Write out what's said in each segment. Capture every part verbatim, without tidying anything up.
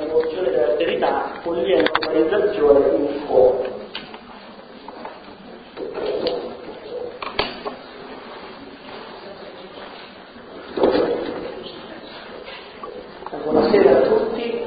rimozione dell'alterità, follia e normalizzazione in fuoco. Buonasera a tutti.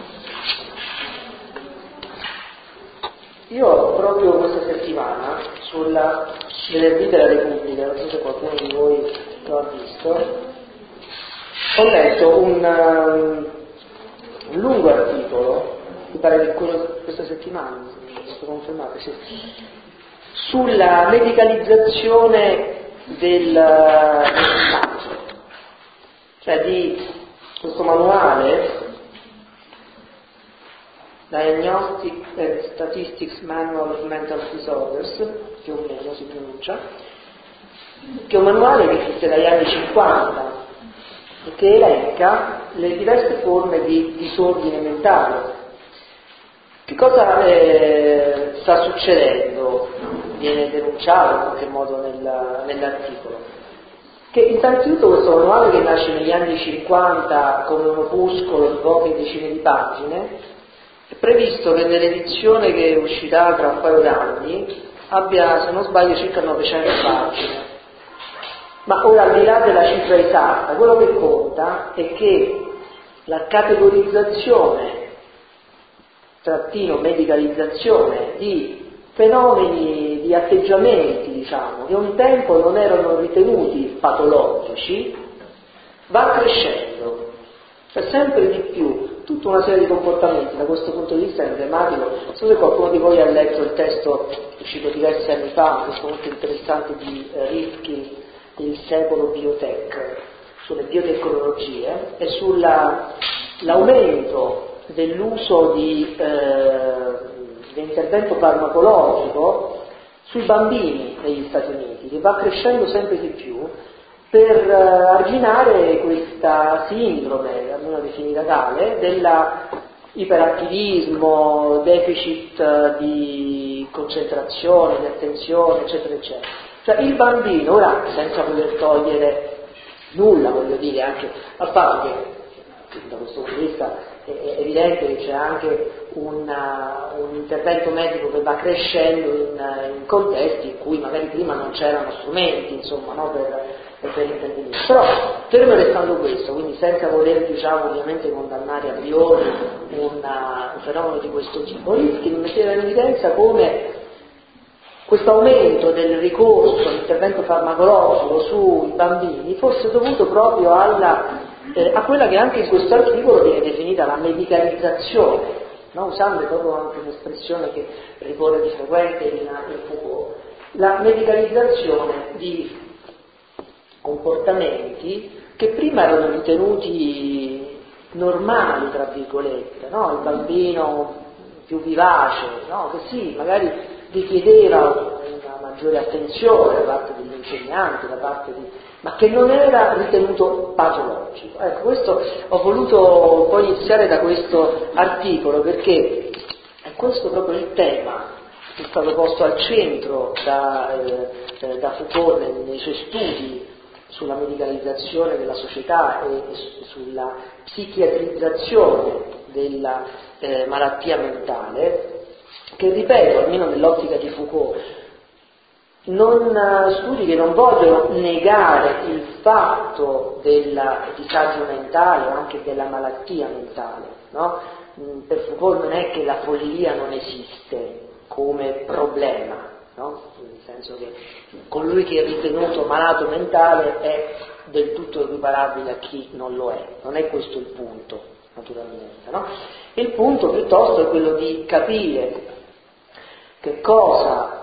Io proprio questa settimana sulla venerdì della Repubblica, non so se qualcuno di voi lo ha visto, ho letto un, um, un lungo articolo, mi pare che quello questa settimana, mi sto confermato, sì, sulla medicalizzazione del, del sangue, cioè di questo manuale Diagnostic and Statistics Manual of Mental Disorders, più o meno si pronuncia, che è un manuale che esiste dagli anni cinquanta e che elenca le diverse forme di disordine mentale. Che cosa eh, sta succedendo? Viene denunciato in qualche modo nel, nell'articolo. Che innanzitutto questo manuale, che nasce negli anni cinquanta come un opuscolo di poche decine di pagine, è previsto che nell'edizione che uscirà tra un paio d'anni abbia, se non sbaglio, circa novecento pagine. Ma ora, al di là della cifra esatta, quello che conta è che la categorizzazione, trattino medicalizzazione, di fenomeni, di atteggiamenti, diciamo, che un tempo non erano ritenuti patologici, va crescendo. C'è sempre di più tutta una serie di comportamenti, da questo punto di vista è emblematico. Non so se qualcuno di voi ha letto il testo uscito diversi anni fa, un testo molto interessante di eh, Rifkin, Il secolo biotech, sulle biotecnologie e sull'aumento dell'uso di, eh, dell'intervento farmacologico sui bambini negli Stati Uniti, che va crescendo sempre di più, per arginare questa sindrome, almeno definita tale, della iperattivismo, deficit di concentrazione, di attenzione, eccetera, eccetera. Cioè il bambino, ora senza voler togliere nulla, voglio dire, anche al fatto che da questo punto di vista è evidente che c'è anche una, un intervento medico che va crescendo in, in contesti in cui magari prima non c'erano strumenti, insomma, no, per, per intervenire. Però, fermo restando questo, quindi senza voler, diciamo, ovviamente condannare a priori una, un fenomeno di questo tipo, rischi di mettere in evidenza come questo aumento del ricorso all'intervento farmacologico sui bambini fosse dovuto proprio alla Eh, a quella che anche in questo articolo viene definita la medicalizzazione, no? Usando proprio anche un'espressione che ricorre di frequente in, in Foucault, la medicalizzazione di comportamenti che prima erano ritenuti normali, tra virgolette, no? Il bambino più vivace, no? Che sì, magari richiedeva una maggiore attenzione da parte degli insegnanti, da parte di ma che non era ritenuto patologico. Ecco, questo ho voluto poi iniziare da questo articolo, perché è questo proprio il tema che è stato posto al centro da, eh, da Foucault nei, nei suoi studi sulla medicalizzazione della società e, e sulla psichiatrizzazione della eh, malattia mentale, che ripeto, almeno nell'ottica di Foucault, non studi che non vogliono negare il fatto del disagio mentale o anche della malattia mentale, no? Per Foucault non è che la follia non esiste come problema, no? Nel senso che colui che è ritenuto malato mentale è del tutto equiparabile a chi non lo è, non è questo il punto, naturalmente, no? Il punto piuttosto è quello di capire che cosa,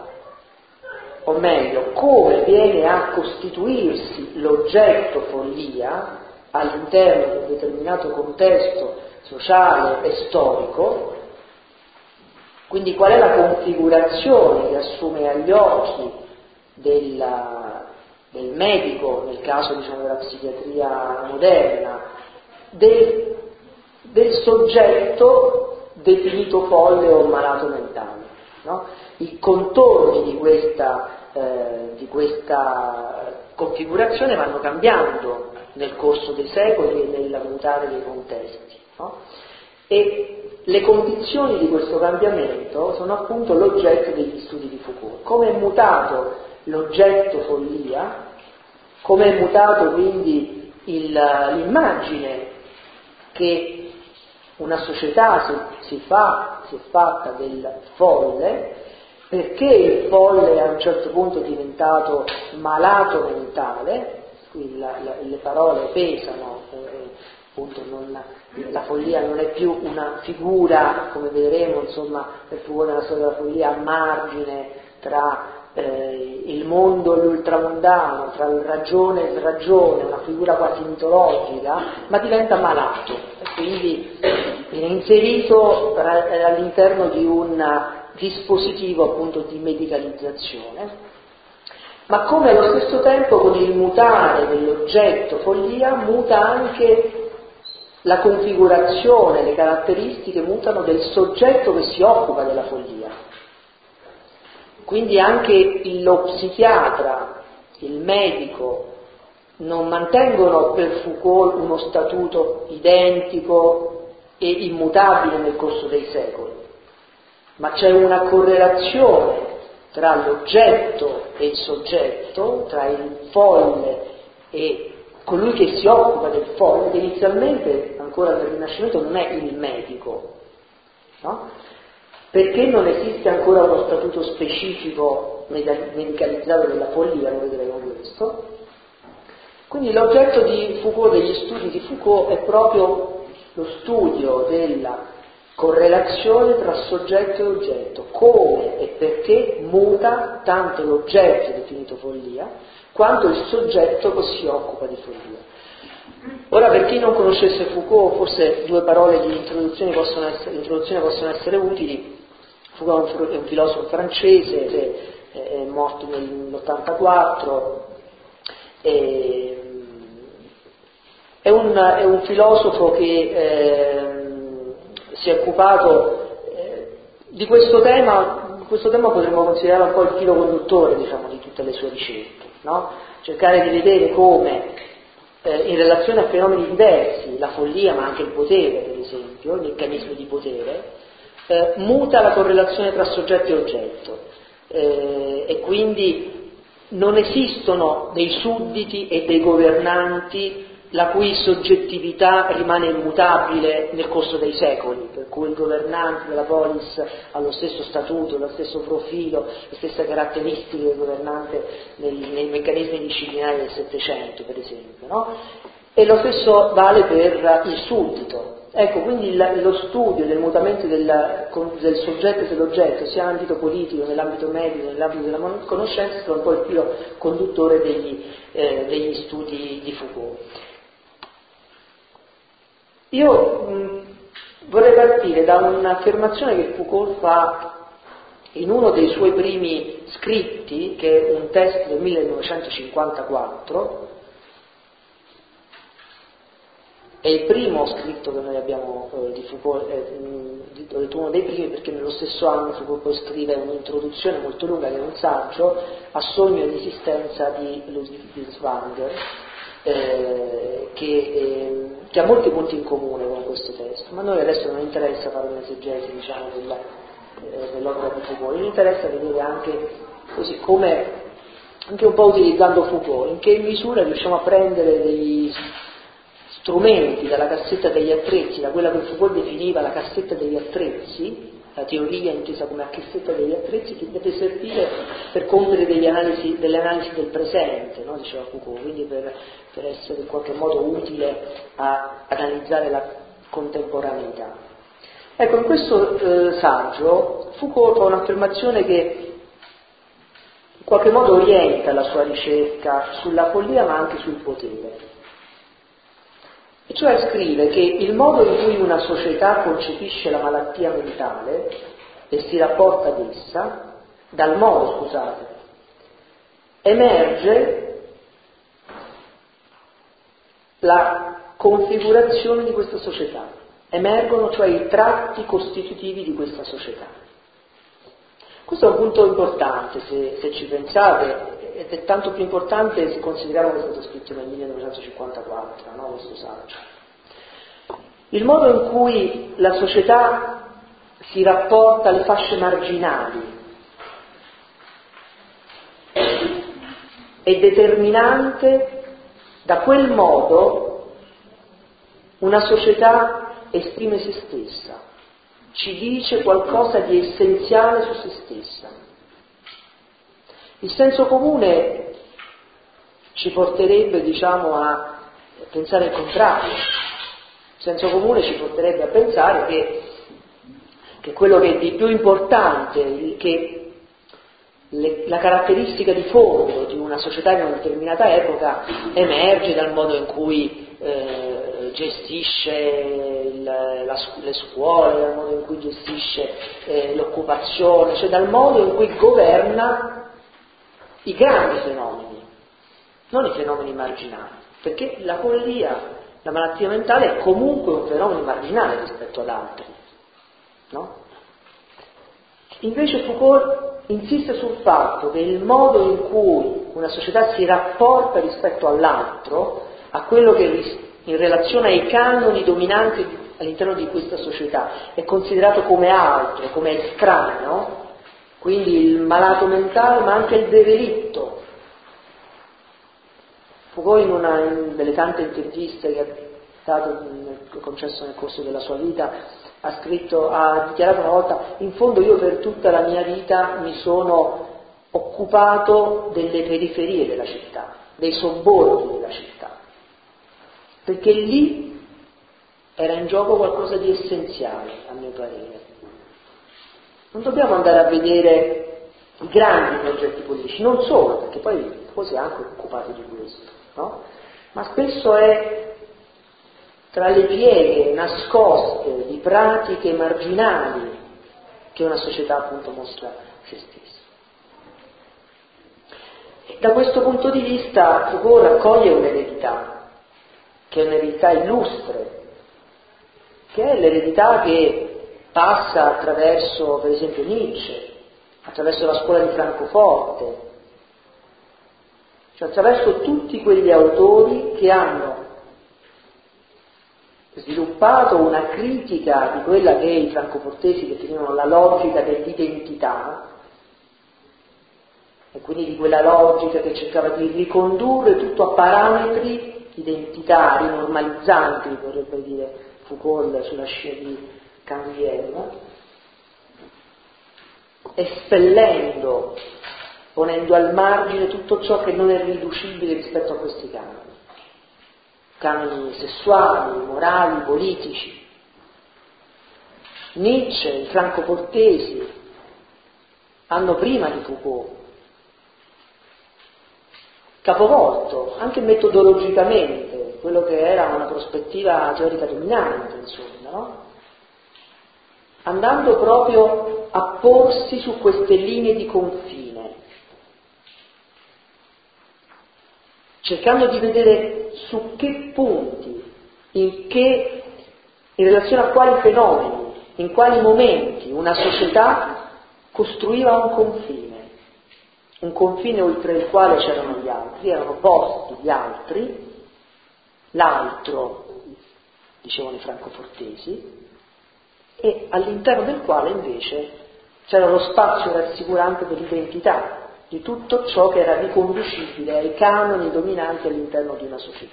o meglio, come viene a costituirsi l'oggetto follia all'interno di un determinato contesto sociale e storico, quindi qual è la configurazione che assume agli occhi della, del medico, nel caso, diciamo, della psichiatria moderna, del, del soggetto definito folle o malato mentale, no? I contorni di questa, eh, di questa configurazione vanno cambiando nel corso dei secoli e nel mutare dei contesti, no? e le condizioni di questo cambiamento sono appunto l'oggetto degli studi di Foucault. Come è mutato l'oggetto follia, come è mutato quindi il, l'immagine che una società si, si fa, si è fatta del folle, perché il folle a un certo punto è diventato malato mentale, quindi la, la, le parole pesano, eh, appunto non, la follia non è più una figura, come vedremo, insomma, per Foucault nella storia della follia, a margine tra eh, il mondo e l'ultramondano, tra il ragione e il ragione, una figura quasi mitologica, ma diventa malato e quindi viene inserito all'interno di un dispositivo appunto di medicalizzazione. Ma come allo stesso tempo con il mutare dell'oggetto follia muta anche la configurazione, le caratteristiche mutano del soggetto che si occupa della follia. Quindi anche lo psichiatra, il medico, non mantengono per Foucault uno statuto identico e immutabile nel corso dei secoli, ma c'è una correlazione tra l'oggetto e il soggetto, tra il folle e colui che si occupa del folle, che inizialmente, ancora nel Rinascimento, non è il medico, no? Perché non esiste ancora uno statuto specifico medicalizzato della follia, lo vedremo questo. Quindi l'oggetto di Foucault, degli studi di Foucault, è proprio lo studio della correlazione tra soggetto e oggetto, come e perché muta tanto l'oggetto definito follia, quanto il soggetto che si occupa di follia. Ora, per chi non conoscesse Foucault, forse due parole di introduzione possono essere, introduzione possono essere utili. Foucault è un filosofo francese, è, è morto nell'ottantaquattro, è, è, un, è un filosofo che eh, si è occupato eh, di questo tema. Questo tema potremmo considerare un po' il filo conduttore, diciamo, di tutte le sue ricerche, no? Cercare di vedere come eh, in relazione a fenomeni diversi, la follia ma anche il potere, per esempio, i meccanismi di potere, eh, muta la correlazione tra soggetto e oggetto, eh, e quindi non esistono dei sudditi e dei governanti la cui soggettività rimane immutabile nel corso dei secoli, per cui il governante della polis ha lo stesso statuto, lo stesso profilo, le stesse caratteristiche del governante nei, nei meccanismi disciplinari del Settecento, per esempio, no? E lo stesso vale per il suddito. Ecco, quindi il, lo studio del mutamento del, del soggetto e dell'oggetto, sia in ambito politico, nell'ambito medico, nell'ambito della conoscenza, è un po' il filo conduttore degli, eh, degli studi di Foucault. Io mh, vorrei partire da un'affermazione che Foucault fa in uno dei suoi primi scritti, che è un testo del millenovecentocinquantaquattro, è il primo scritto che noi abbiamo eh, di Foucault, eh, mh, ho detto uno dei primi perché nello stesso anno Foucault poi scrive un'introduzione molto lunga, che è un saggio, a Sogno ed esistenza di Ludwig Binswanger, eh, che, eh, che ha molti punti in comune con questo testo, ma a noi adesso non interessa fare un'esegesi, diciamo, della, eh, dell'opera di Foucault, ci interessa vedere anche così come, anche un po' utilizzando Foucault, in che misura riusciamo a prendere dei strumenti dalla cassetta degli attrezzi, da quella che Foucault definiva la cassetta degli attrezzi, la teoria intesa come la cassetta degli attrezzi, che deve servire per compiere degli analisi, delle analisi del presente, no? Diceva Foucault, quindi per, per essere in qualche modo utile a analizzare la contemporaneità. Ecco, in questo eh, saggio Foucault fa un'affermazione che in qualche modo orienta la sua ricerca sulla follia ma anche sul potere. E cioè scrive che il modo in cui una società concepisce la malattia mentale e si rapporta ad essa, dal modo, scusate, emerge la configurazione di questa società, emergono cioè i tratti costitutivi di questa società. Questo è un punto importante se, se ci pensate, ed è tanto più importante se consideriamo che è stato scritto nel millenovecentocinquantaquattro, no? Questo saggio. il modo in cui la società si rapporta alle fasce marginali è determinante. Da quel modo una società esprime se stessa, ci dice qualcosa di essenziale su se stessa. Il senso comune ci porterebbe, diciamo, a pensare il contrario. Il senso comune ci porterebbe a pensare che, che quello che è di più importante, che le, la caratteristica di fondo di una società in una determinata epoca emerge dal modo in cui eh, gestisce il, la, le scuole, dal modo in cui gestisce eh, l'occupazione, cioè dal modo in cui governa i grandi fenomeni, non i fenomeni marginali, perché la follia, la malattia mentale è comunque un fenomeno marginale rispetto ad altri, no? Invece Foucault insiste sul fatto che il modo in cui una società si rapporta rispetto all'altro, a quello che in relazione ai canoni dominanti all'interno di questa società è considerato come altro, come estraneo, quindi il malato mentale ma anche il derelitto. Foucault in una in delle tante interviste che ha dato, concesso nel corso della sua vita, ha scritto, ha dichiarato una volta: in fondo io per tutta la mia vita mi sono occupato delle periferie della città, dei sobborghi della città, perché lì era in gioco qualcosa di essenziale, a mio parere. Non dobbiamo andare a vedere i grandi progetti politici, non solo, perché poi poi si è anche occupato di questo, no? Ma spesso è tra le pieghe nascoste di pratiche marginali che una società appunto mostra se stessa. E da questo punto di vista Foucault raccoglie un'eredità, che è un'eredità illustre, che è l'eredità che passa attraverso, per esempio, Nietzsche, attraverso la scuola di Francoforte, cioè attraverso tutti quegli autori che hanno sviluppato una critica di quella che i francofortesi definivano la logica dell'identità, e quindi di quella logica che cercava di ricondurre tutto a parametri identitari, normalizzanti, vorrebbe dire Foucault sulla scia di Canguilhem, espellendo, ponendo al margine tutto ciò che non è riducibile rispetto a questi canoni. Canoni sessuali, morali, politici. Nietzsche, i francofortesi hanno prima di Foucault capovolto, anche metodologicamente, quello che era una prospettiva teorica dominante, insomma, no? Andando proprio a porsi su queste linee di confine, cercando di vedere su che punti, in che, in relazione a quali fenomeni, in quali momenti una società costruiva un confine, un confine oltre il quale c'erano gli altri, erano posti gli altri, l'altro, dicevano i francofortesi, e all'interno del quale invece c'era lo spazio rassicurante dell'identità, di tutto ciò che era riconducibile ai canoni dominanti all'interno di una società.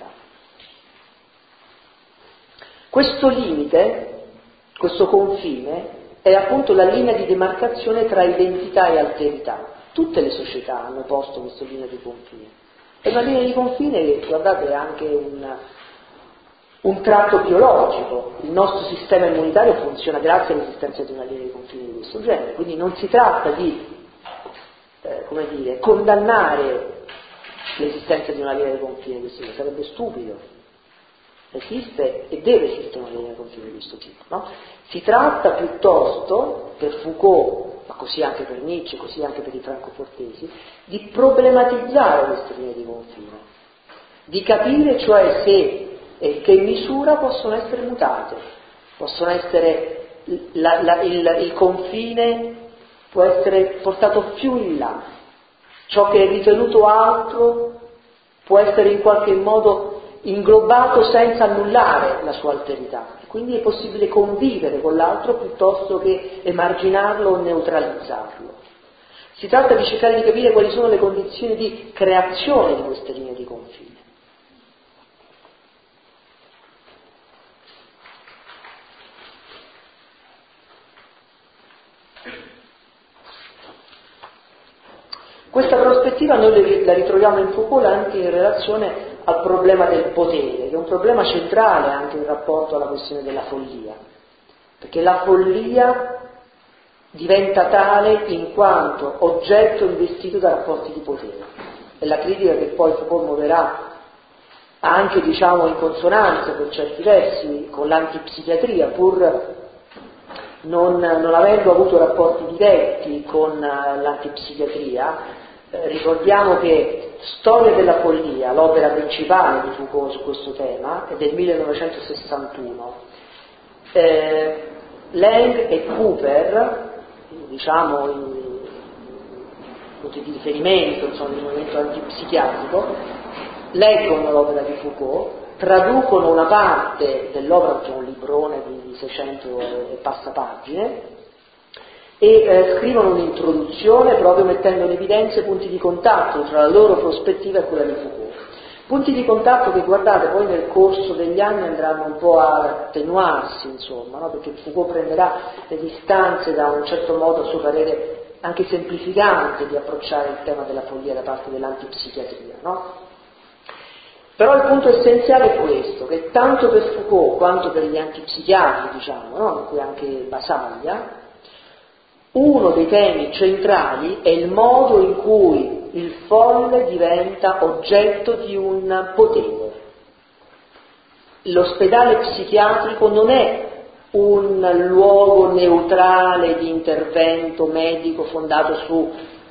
Questo limite, questo confine, è appunto la linea di demarcazione tra identità e alterità. Tutte le società hanno posto questa linea di confine. È una linea di confine che, guardate, è anche un, un tratto biologico. Il nostro sistema immunitario funziona grazie all'esistenza di una linea di confine di questo genere, quindi non si tratta di Eh, come dire, condannare l'esistenza di una linea di confine di questo tipo, sarebbe stupido. Esiste e deve esistere una linea di confine di questo tipo, no? Si tratta piuttosto, per Foucault, ma così anche per Nietzsche, così anche per i francofortesi, di problematizzare queste linee di confine, di capire cioè se e che misura possono essere mutate, possono essere la, la, il, il confine può essere portato più in là, ciò che è ritenuto altro può essere in qualche modo inglobato senza annullare la sua alterità. Quindi è possibile convivere con l'altro piuttosto che emarginarlo o neutralizzarlo. Si tratta di cercare di capire quali sono le condizioni di creazione di queste linee di confine. Questa prospettiva noi la ritroviamo in Foucault anche in relazione al problema del potere, che è un problema centrale anche in rapporto alla questione della follia, perché la follia diventa tale in quanto oggetto investito da rapporti di potere. È la critica che poi Foucault muoverà anche, diciamo, in consonanza per certi versi con l'antipsichiatria, pur non, non avendo avuto rapporti diretti con l'antipsichiatria. Eh, ricordiamo che Storia della follia, l'opera principale di Foucault su questo tema, è del millenovecentosessantuno. Eh, Lang e Cooper, diciamo i punti di riferimento, insomma, del movimento antipsichiatrico, leggono l'opera di Foucault, traducono una parte dell'opera, che è un librone di seicento e passa pagine, e eh, scrivono un'introduzione proprio mettendo in evidenza i punti di contatto tra la loro prospettiva e quella di Foucault. Punti di contatto che, guardate, poi nel corso degli anni andranno un po' ad attenuarsi, insomma, no? Perché Foucault prenderà le distanze da un certo modo, a suo parere, anche semplificante di approcciare il tema della follia da parte dell'antipsichiatria, no? Però il punto essenziale è questo, che tanto per Foucault quanto per gli antipsichiatri, diciamo, no? In cui anche Basaglia, uno dei temi centrali è il modo in cui il folle diventa oggetto di un potere. L'ospedale psichiatrico non è un luogo neutrale di intervento medico fondato su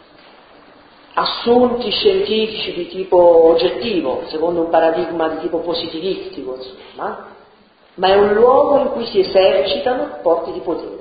assunti scientifici di tipo oggettivo, secondo un paradigma di tipo positivistico, insomma, ma è un luogo in cui si esercitano rapporti di potere.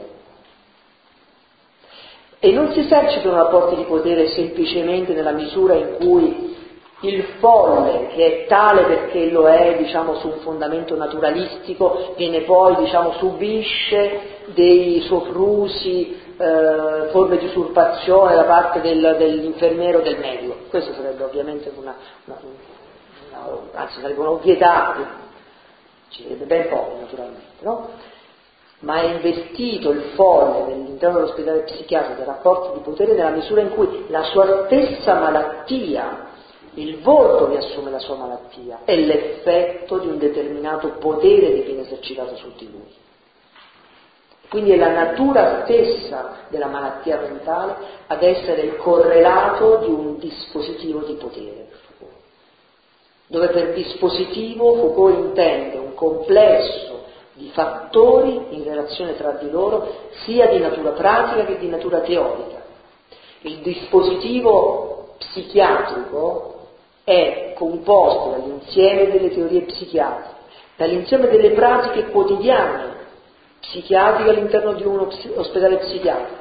E non si esercitano rapporti di potere semplicemente nella misura in cui il folle, che è tale perché lo è, diciamo, su un fondamento naturalistico, viene poi, diciamo, subisce dei soprusi, eh, forme di usurpazione da parte del, dell'infermiero o del medico. Questo sarebbe ovviamente una, una, una anzi sarebbe un'ovvietà, ci sarebbe ben poco naturalmente, no? Ma è investito il folle all'interno dell'ospedale psichiatrico dai rapporti di potere nella misura in cui la sua stessa malattia, il volto che assume la sua malattia, è l'effetto di un determinato potere che viene esercitato su di lui. Quindi è la natura stessa della malattia mentale ad essere il correlato di un dispositivo di potere, dove per dispositivo Foucault intende un complesso di fattori in relazione tra di loro, sia di natura pratica che di natura teorica. Il dispositivo psichiatrico è composto dall'insieme delle teorie psichiatriche, dall'insieme delle pratiche quotidiane psichiatriche all'interno di un ospedale psichiatrico,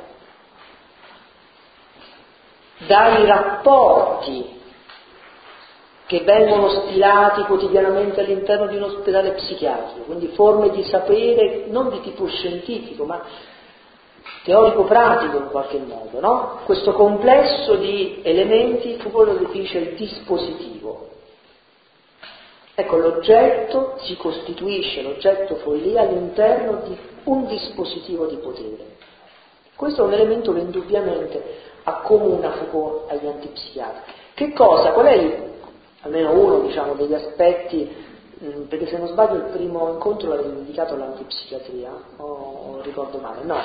dai rapporti che vengono stilati quotidianamente all'interno di un ospedale psichiatrico, quindi forme di sapere non di tipo scientifico, ma teorico-pratico in qualche modo, no? Questo complesso di elementi Foucault lo definisce il dispositivo. Ecco, l'oggetto si costituisce, l'oggetto follia, all'interno di un dispositivo di potere. Questo è un elemento che indubbiamente accomuna Foucault agli antipsichiatri. Che cosa? Qual è il almeno uno, diciamo, degli aspetti, mh, perché se non sbaglio il primo incontro l'avevo dedicato all'antipsichiatria, o, o ricordo male, no.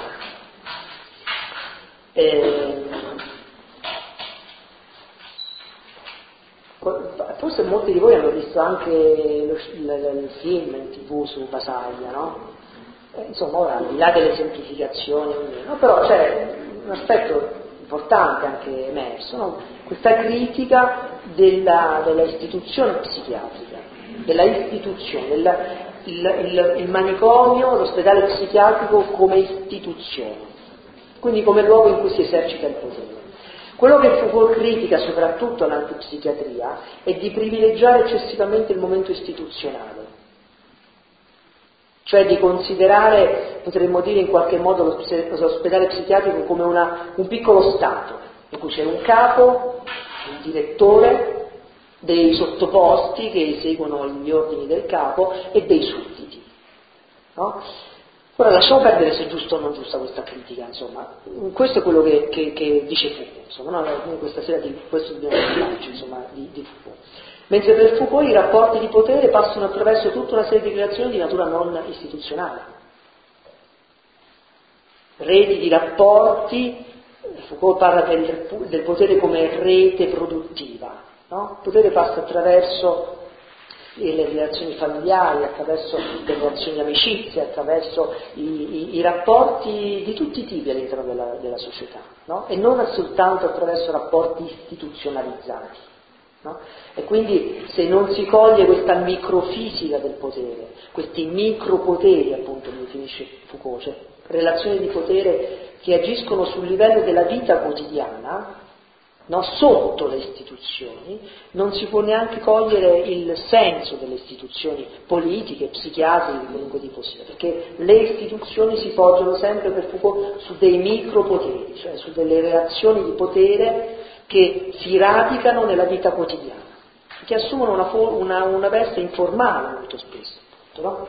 E, forse molti di voi hanno visto anche lo, il, il film in tv su Basaglia, no? E, insomma, ora, al di là delle semplificazioni, no? Però c'è un aspetto importante anche emerso, no? Questa critica della, della istituzione psichiatrica, della istituzione, della, il, il, il manicomio, l'ospedale psichiatrico come istituzione, quindi come luogo in cui si esercita il potere. Quello che Foucault critica soprattutto all'antipsichiatria è di privilegiare eccessivamente il momento istituzionale, cioè di considerare, potremmo dire in qualche modo, l'ospedale psichiatrico come una, un piccolo Stato, in cui c'è un capo, un direttore, dei sottoposti che eseguono gli ordini del capo e dei sudditi. No? Ora lasciamo perdere se è giusto o non giusta questa critica, insomma, questo è quello che, che, che dice Foucault, insomma, no? Noi questa sera di questo dobbiamo parlarci, insomma, di, di Foucault. Mentre per Foucault i rapporti di potere passano attraverso tutta una serie di relazioni di natura non istituzionale. Reti di rapporti, Foucault parla del, del potere come rete produttiva, no? Il potere passa attraverso le relazioni familiari, attraverso le relazioni di amicizia, attraverso i, i, i rapporti di tutti i tipi all'interno della, della società, no? E non soltanto attraverso rapporti istituzionalizzati. No? E quindi se non si coglie questa microfisica del potere, questi micropoteri appunto li definisce Foucault, cioè relazioni di potere che agiscono sul livello della vita quotidiana, no? Sotto le istituzioni, non si può neanche cogliere il senso delle istituzioni politiche, psichiatriche, di qualunque tipo sia, perché le istituzioni si poggiano sempre per Foucault su dei micropoteri, cioè su delle relazioni di potere che si radicano nella vita quotidiana, che assumono una, for- una, una veste informale molto spesso, appunto,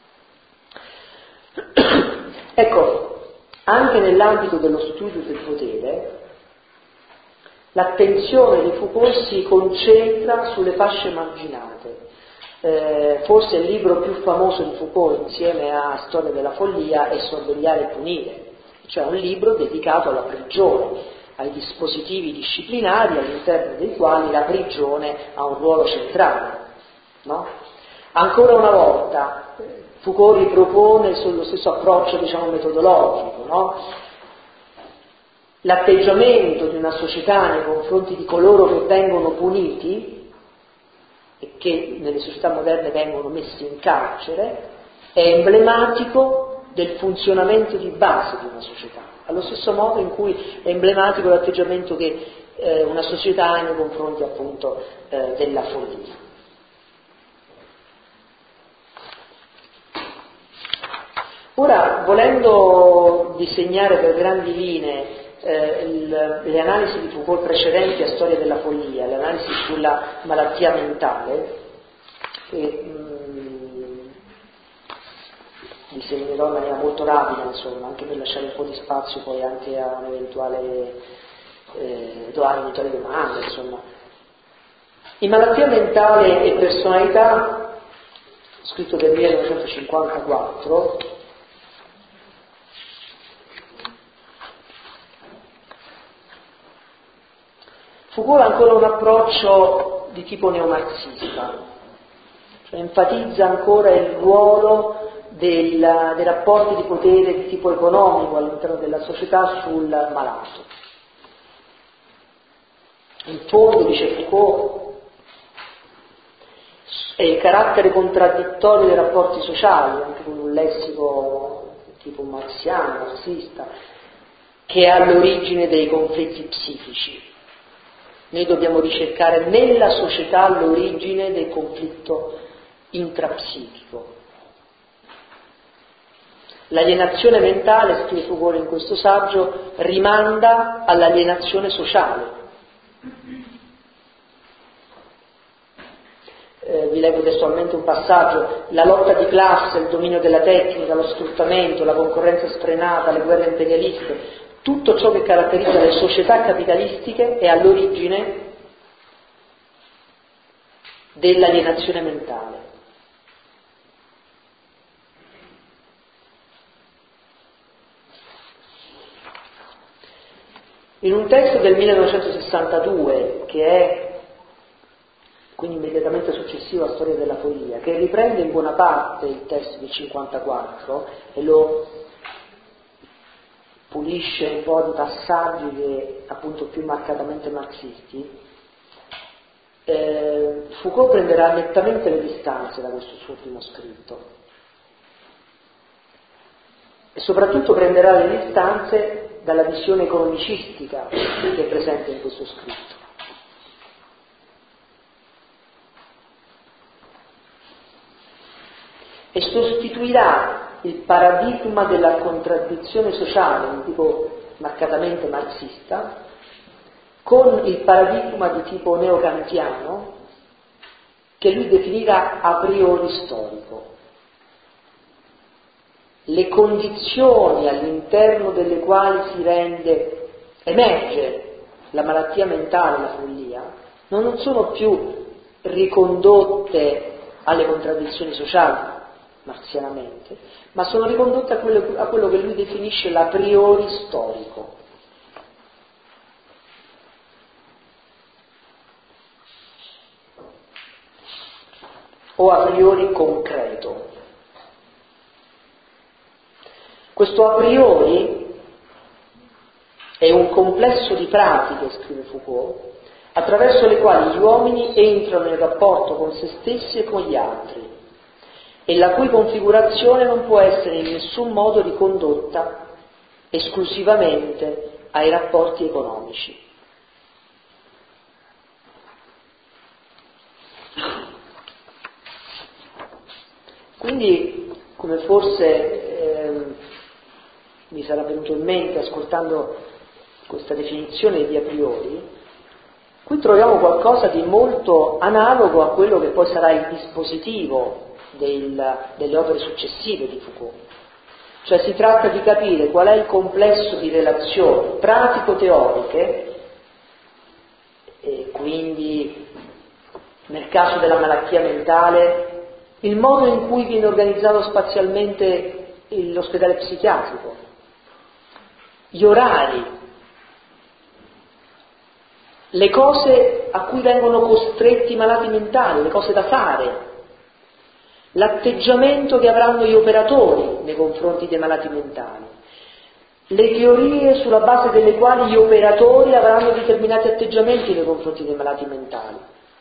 no? Ecco, anche nell'ambito dello studio del potere, l'attenzione di Foucault si concentra sulle fasce marginate. Eh, forse il libro più famoso di Foucault, insieme a Storia della follia, è Sorvegliare e punire, cioè un libro dedicato alla prigione, ai dispositivi disciplinari all'interno dei quali la prigione ha un ruolo centrale, no? Ancora una volta Foucault ripropone sullo stesso approccio, diciamo, metodologico, no? L'atteggiamento di una società nei confronti di coloro che vengono puniti e che nelle società moderne vengono messi in carcere è emblematico del funzionamento di base di una società, allo stesso modo in cui è emblematico l'atteggiamento che eh, una società ha nei confronti appunto eh, della follia. Ora, volendo disegnare per grandi linee eh, il, le analisi di Foucault precedenti a Storia della follia, le analisi sulla malattia mentale, che mh, disegnerò in maniera molto rapida, insomma, anche per lasciare un po' di spazio poi anche a un'eventuale eh, eventuali domande, insomma. In malattia mentale e personalità, scritto del millenovecentocinquantaquattro, Foucault ha ancora un approccio di tipo neomarxista, cioè enfatizza ancora il ruolo del, dei rapporti di potere di tipo economico all'interno della società sul malato. In fondo, dice Foucault, è il carattere contraddittorio dei rapporti sociali, anche con un lessico tipo marxiano, marxista, che è all'origine dei conflitti psichici. Noi dobbiamo ricercare nella società l'origine del conflitto intrapsichico. L'alienazione mentale, scrive Foucault in questo saggio, rimanda all'alienazione sociale. Eh, vi leggo testualmente un passaggio: la lotta di classe, il dominio della tecnica, lo sfruttamento, la concorrenza sfrenata, le guerre imperialiste, tutto ciò che caratterizza le società capitalistiche è all'origine dell'alienazione mentale. In un testo del millenovecentosessantadue, che è quindi immediatamente successivo a Storia della follia, che riprende in buona parte il testo del cinquantaquattro e lo pulisce un po' di passaggi che appunto più marcatamente marxisti, eh, Foucault prenderà nettamente le distanze da questo suo primo scritto e soprattutto prenderà le distanze dalla visione economicistica che è presente in questo scritto. E sostituirà il paradigma della contraddizione sociale, di tipo marcatamente marxista, con il paradigma di tipo neokantiano, che lui definirà a priori storico. Le condizioni all'interno delle quali si rende, emerge la malattia mentale, la follia, non sono più ricondotte alle contraddizioni sociali, marzianamente, ma sono ricondotte a quello, a quello che lui definisce l'a priori storico. O a priori concreto. Questo a priori è un complesso di pratiche, scrive Foucault, attraverso le quali gli uomini entrano in rapporto con se stessi e con gli altri, e la cui configurazione non può essere in nessun modo ricondotta esclusivamente ai rapporti economici. Quindi, come forse eh, mi sarà venuto in mente ascoltando questa definizione di a priori, qui troviamo qualcosa di molto analogo a quello che poi sarà il dispositivo del, delle opere successive di Foucault. Cioè si tratta di capire qual è il complesso di relazioni pratico-teoriche, e quindi nel caso della malattia mentale il modo in cui viene organizzato spazialmente l'ospedale psichiatrico, gli orari, le cose a cui vengono costretti i malati mentali, le cose da fare, l'atteggiamento che avranno gli operatori nei confronti dei malati mentali, le teorie sulla base delle quali gli operatori avranno determinati atteggiamenti nei confronti dei malati mentali,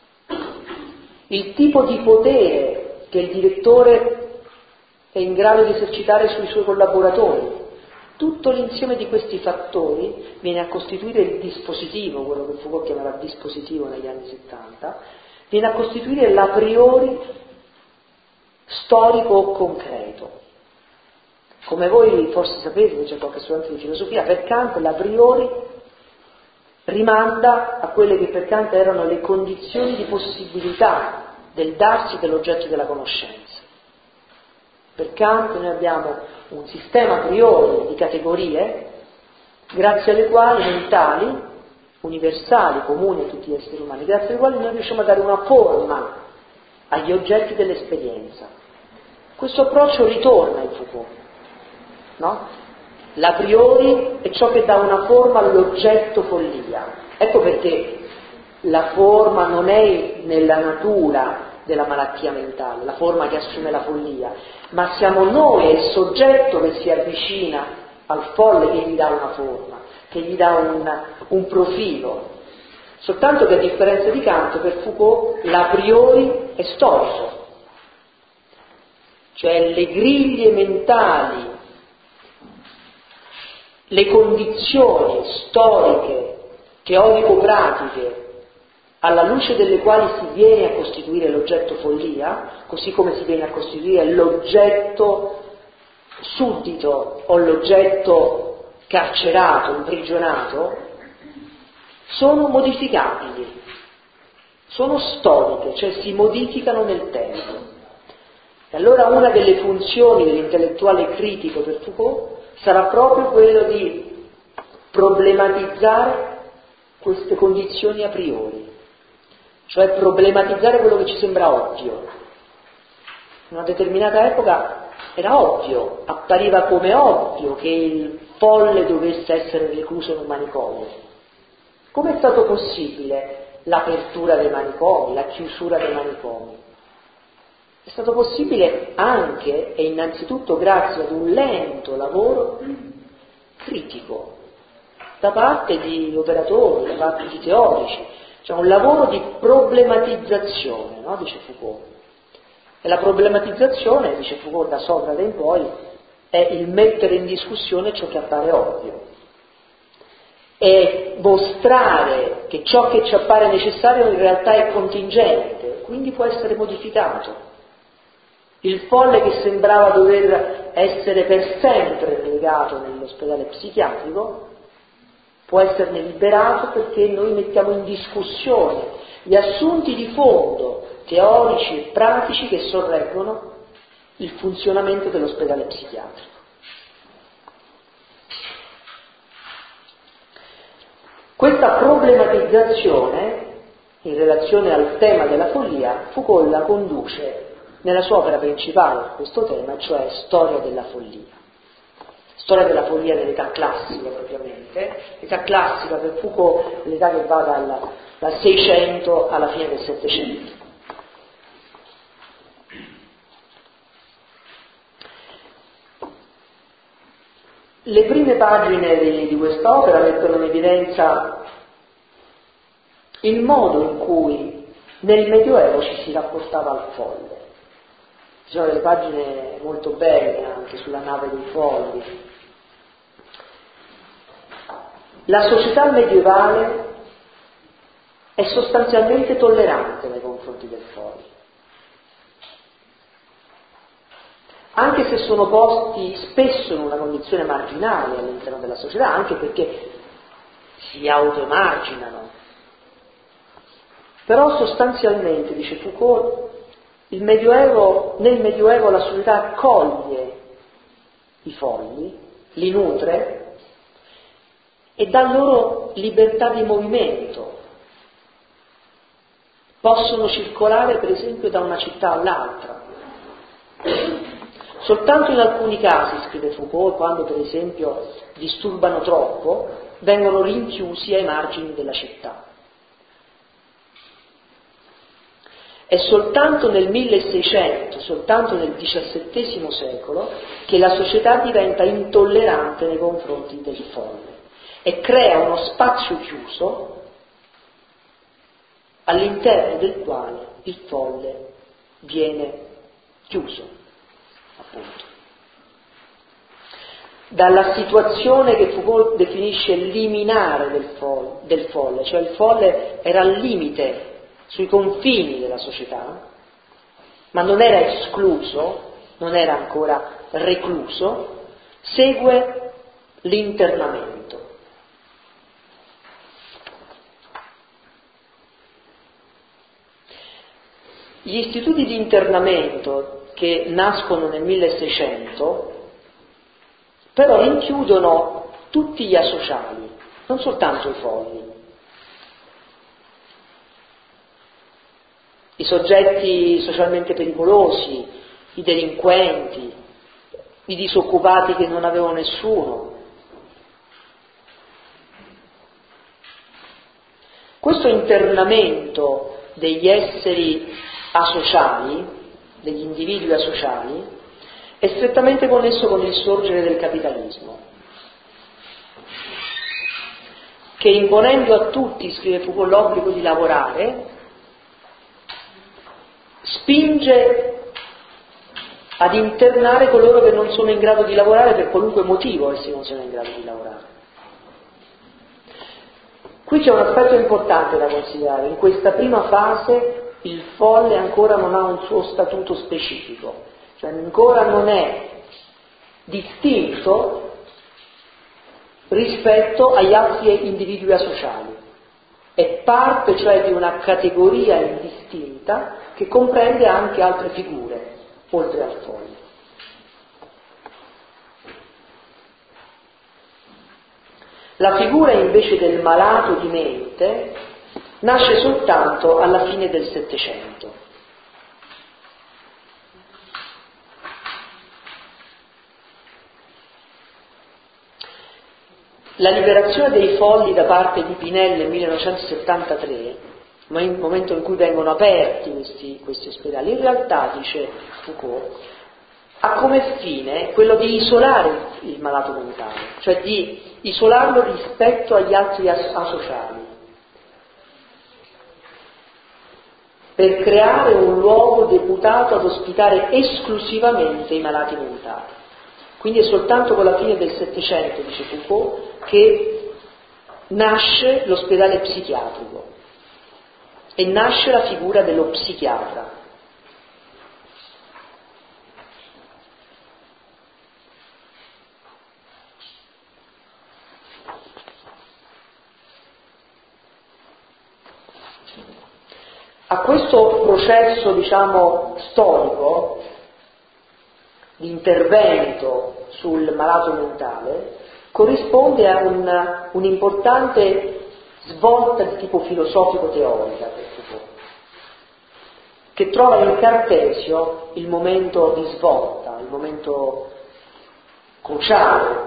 il tipo di potere che il direttore è in grado di esercitare sui suoi collaboratori. Tutto l'insieme di questi fattori viene a costituire il dispositivo, quello che Foucault chiamerà dispositivo negli anni settanta, viene a costituire l'a priori storico o concreto. Come voi forse sapete, che c'è qualche studente di filosofia, per Kant l'a priori rimanda a quelle che per Kant erano le condizioni di possibilità del darsi dell'oggetto della conoscenza. Per Kant noi abbiamo un sistema a priori di categorie grazie alle quali mentali, universali, comuni a tutti gli esseri umani, grazie alle quali noi riusciamo a dare una forma agli oggetti dell'esperienza. Questo approccio ritorna in Foucault, no? L'a priori è ciò che dà una forma all'oggetto follia. Ecco perché la forma non è nella natura della malattia mentale, la forma che assume la follia, ma siamo noi, è il soggetto che si avvicina al folle che gli dà una forma, che gli dà un, un profilo. Soltanto che a differenza di Kant, per Foucault l'a priori è storico, cioè le griglie mentali, le condizioni storiche, teorico-pratiche, alla luce delle quali si viene a costituire l'oggetto follia, così come si viene a costituire l'oggetto suddito o l'oggetto carcerato, imprigionato, sono modificabili, sono storiche, cioè si modificano nel tempo. E allora una delle funzioni dell'intellettuale critico per Foucault sarà proprio quello di problematizzare queste condizioni a priori, cioè problematizzare quello che ci sembra ovvio. In una determinata epoca era ovvio, appariva come ovvio che il folle dovesse essere recluso in un manicomio. Come è stato possibile l'apertura dei manicomi, la chiusura dei manicomi? È stato possibile anche e innanzitutto grazie ad un lento lavoro critico da parte di operatori, da parte di teorici, cioè un lavoro di problematizzazione, no? Dice Foucault. E la problematizzazione, dice Foucault, da Socrate in poi, è il mettere in discussione ciò che appare ovvio. è mostrare che ciò che ci appare necessario in realtà è contingente, quindi può essere modificato. Il folle che sembrava dover essere per sempre legato nell'ospedale psichiatrico può esserne liberato perché noi mettiamo in discussione gli assunti di fondo teorici e pratici che sorreggono il funzionamento dell'ospedale psichiatrico. Questa problematizzazione in relazione al tema della follia, Foucault la conduce nella sua opera principale su questo tema, cioè Storia della follia. Storia della follia dell'età classica, propriamente. L'età classica per Foucault è l'età che va dal, dal Seicento alla fine del Settecento. Le prime pagine di, di quest'opera mettono in evidenza il modo in cui nel Medioevo ci si rapportava al folle. Ci sono delle pagine molto belle anche sulla nave dei folli. La società medievale è sostanzialmente tollerante nei confronti del folle, anche se sono posti spesso in una condizione marginale all'interno della società, anche perché si autoemarginano. Però sostanzialmente, dice Foucault, il Medioevo, nel Medioevo la società accoglie i folli, li nutre e dà loro libertà di movimento. Possono circolare, per esempio, da una città all'altra. Soltanto in alcuni casi, scrive Foucault, quando per esempio disturbano troppo, vengono rinchiusi ai margini della città. È soltanto nel milleseicento, soltanto nel diciassettesimo secolo, che la società diventa intollerante nei confronti del folle e crea uno spazio chiuso all'interno del quale il folle viene chiuso, appunto. Dalla situazione che Foucault definisce liminare del folle, del folle, cioè il folle era al limite, sui confini della società, ma non era escluso, non era ancora recluso, segue l'internamento. Gli istituti di internamento che nascono nel milleseicento però rinchiudono tutti gli asociali, non soltanto i folli. I soggetti socialmente pericolosi, i delinquenti, i disoccupati che non avevano nessuno. Questo internamento degli esseri asociali, degli individui asociali, è strettamente connesso con il sorgere del capitalismo, che imponendo a tutti, scrive Foucault, l'obbligo di lavorare, spinge ad internare coloro che non sono in grado di lavorare per qualunque motivo essi non siano in grado di lavorare. Qui c'è un aspetto importante da considerare. In questa prima fase il folle ancora non ha un suo statuto specifico, cioè ancora non è distinto rispetto agli altri individui asociali. È parte cioè di una categoria indistinta che comprende anche altre figure, oltre al folle. La figura invece del malato di mente nasce soltanto alla fine del Settecento. La liberazione dei folli da parte di Pinel nel millenovecentosettantatré, nel momento in cui vengono aperti questi, questi ospedali, in realtà, dice Foucault, ha come fine quello di isolare il malato mentale, cioè di isolarlo rispetto agli altri as- asociali, per creare un luogo deputato ad ospitare esclusivamente i malati mentali. Quindi è soltanto con la fine del Settecento, dice Foucault, che nasce l'ospedale psichiatrico e nasce la figura dello psichiatra. A questo processo, diciamo, storico di intervento sul malato mentale corrisponde a un, un'importante svolta di tipo filosofico-teorica per Foucault, che trova in Cartesio il momento di svolta, il momento cruciale.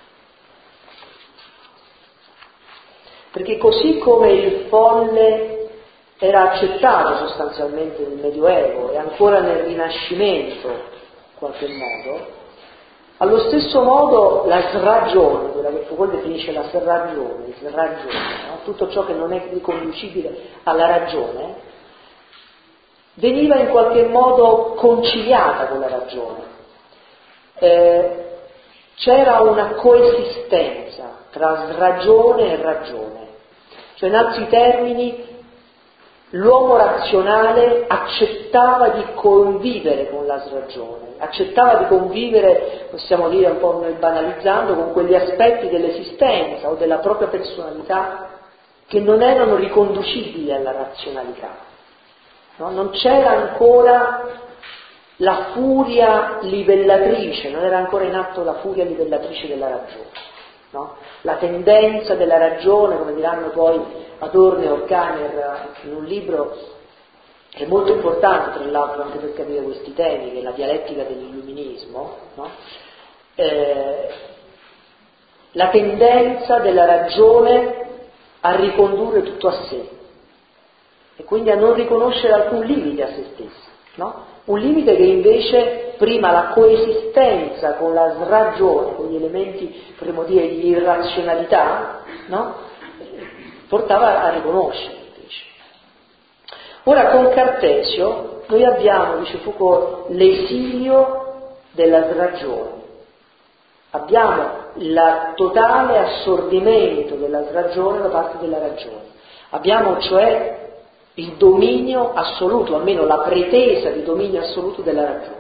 Perché così come il folle era accettato sostanzialmente nel Medioevo e ancora nel Rinascimento, in qualche modo, allo stesso modo la sragione, quella che Foucault definisce la sragione, il sragione, no? Tutto ciò che non è riconducibile alla ragione, veniva in qualche modo conciliata con la ragione. Eh, c'era una coesistenza tra ragione e ragione, cioè in altri termini l'uomo razionale accettava di convivere con la sragione, accettava di convivere, possiamo dire un po' banalizzando, con quegli aspetti dell'esistenza o della propria personalità che non erano riconducibili alla razionalità. No? Non c'era ancora la furia livellatrice, non era ancora in atto la furia livellatrice della ragione. No? La tendenza della ragione, come diranno poi Adorno e Horkheimer in un libro che è molto importante tra l'altro anche per capire questi temi, che è la dialettica dell'illuminismo, no? eh, la tendenza della ragione a ricondurre tutto a sé e quindi a non riconoscere alcun limite a se stessa, no? Un limite che invece prima la coesistenza con la sragione, con gli elementi, potremmo dire, di irrazionalità, no? Portava a riconoscere invece. Ora con Cartesio noi abbiamo, dice Foucault, l'esilio della sragione, abbiamo il totale assorbimento della sragione da parte della ragione, abbiamo cioè il dominio assoluto, almeno la pretesa di dominio assoluto della ragione.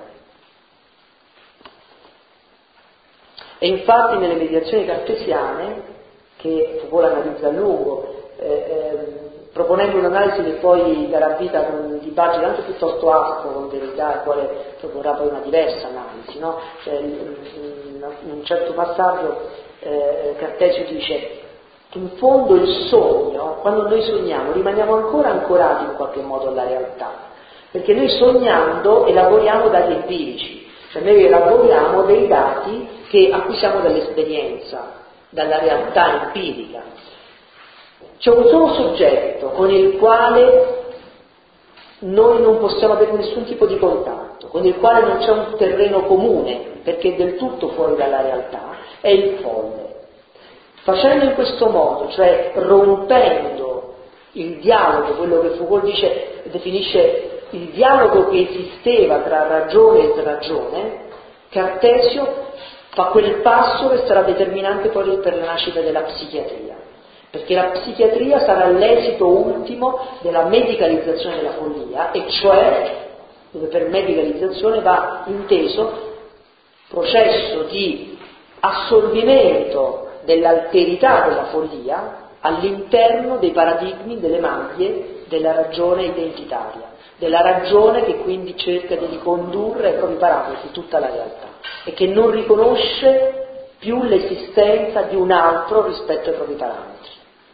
E infatti nelle meditazioni cartesiane, che Foucault analizza a lungo, eh, eh, proponendo un'analisi che poi darà vita ad un dibattito anche piuttosto aspro con Derrida, il quale proporrà poi una diversa analisi, no? Cioè, in, in un certo passaggio eh, Cartesio dice che in fondo il sogno, quando noi sogniamo, rimaniamo ancora ancorati in qualche modo alla realtà, perché noi sognando elaboriamo dati empirici, cioè noi elaboriamo dei dati che acquisiamo dall'esperienza, dalla realtà empirica. C'è un solo soggetto con il quale noi non possiamo avere nessun tipo di contatto, con il quale non c'è un terreno comune, perché è del tutto fuori dalla realtà, è il folle. Facendo in questo modo, cioè rompendo il dialogo, quello che Foucault dice, definisce il dialogo che esisteva tra ragione e ragione, Cartesio fa quel passo che sarà determinante poi per la nascita della psichiatria, perché la psichiatria sarà l'esito ultimo della medicalizzazione della follia, e cioè, dove per medicalizzazione va inteso processo di assorbimento dell'alterità della follia all'interno dei paradigmi, delle maglie della ragione identitaria, della ragione che quindi cerca di ricondurre ai propri parametri tutta la realtà e che non riconosce più l'esistenza di un altro rispetto ai propri parametri.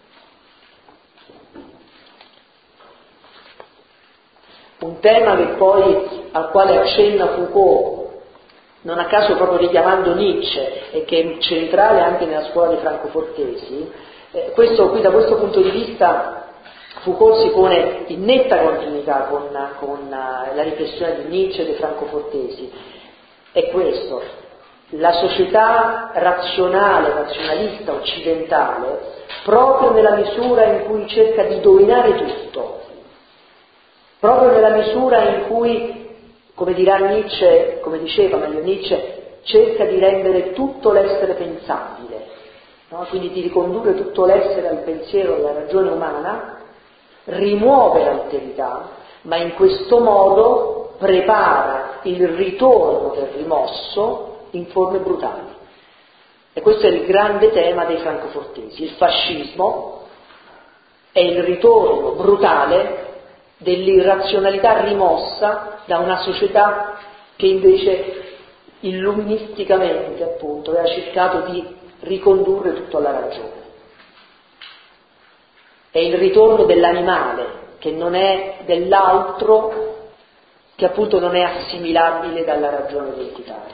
Un tema che poi, al quale accenna Foucault, non a caso proprio richiamando Nietzsche, e che è centrale anche nella scuola dei francofortesi, eh, questo, qui da questo punto di vista Foucault si pone in netta continuità con, con la riflessione di Nietzsche e dei francofortesi. È questo: la società razionale, razionalista, occidentale, proprio nella misura in cui cerca di dominare tutto, proprio nella misura in cui, come dirà Nietzsche, come diceva meglio Nietzsche, cerca di rendere tutto l'essere pensabile, no? Quindi di ricondurre tutto l'essere al pensiero, alla ragione umana, rimuove l'alterità, ma in questo modo prepara il ritorno del rimosso in forme brutali. E questo è il grande tema dei francofortesi. Il fascismo è il ritorno brutale dell'irrazionalità rimossa da una società che invece illuministicamente, appunto, aveva cercato di ricondurre tutto alla ragione. È il ritorno dell'animale, che non è dell'altro, che appunto non è assimilabile dalla ragione identitaria.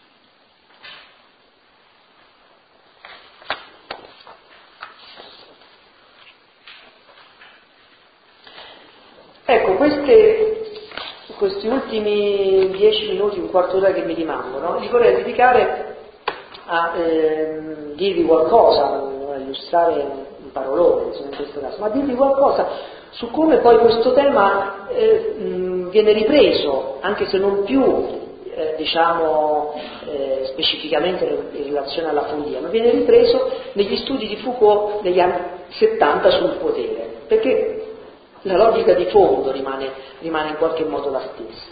Ecco, queste, questi ultimi dieci minuti, un quarto d'ora che mi rimangono, li vorrei dedicare a ehm, dirvi qualcosa, a illustrare un parolone, insomma, in questo caso, ma a dirvi qualcosa su come poi questo tema eh, mh, viene ripreso, anche se non più eh, diciamo eh, specificamente in relazione alla follia, ma viene ripreso negli studi di Foucault degli anni settanta sul potere, perché la logica di fondo rimane, rimane in qualche modo la stessa.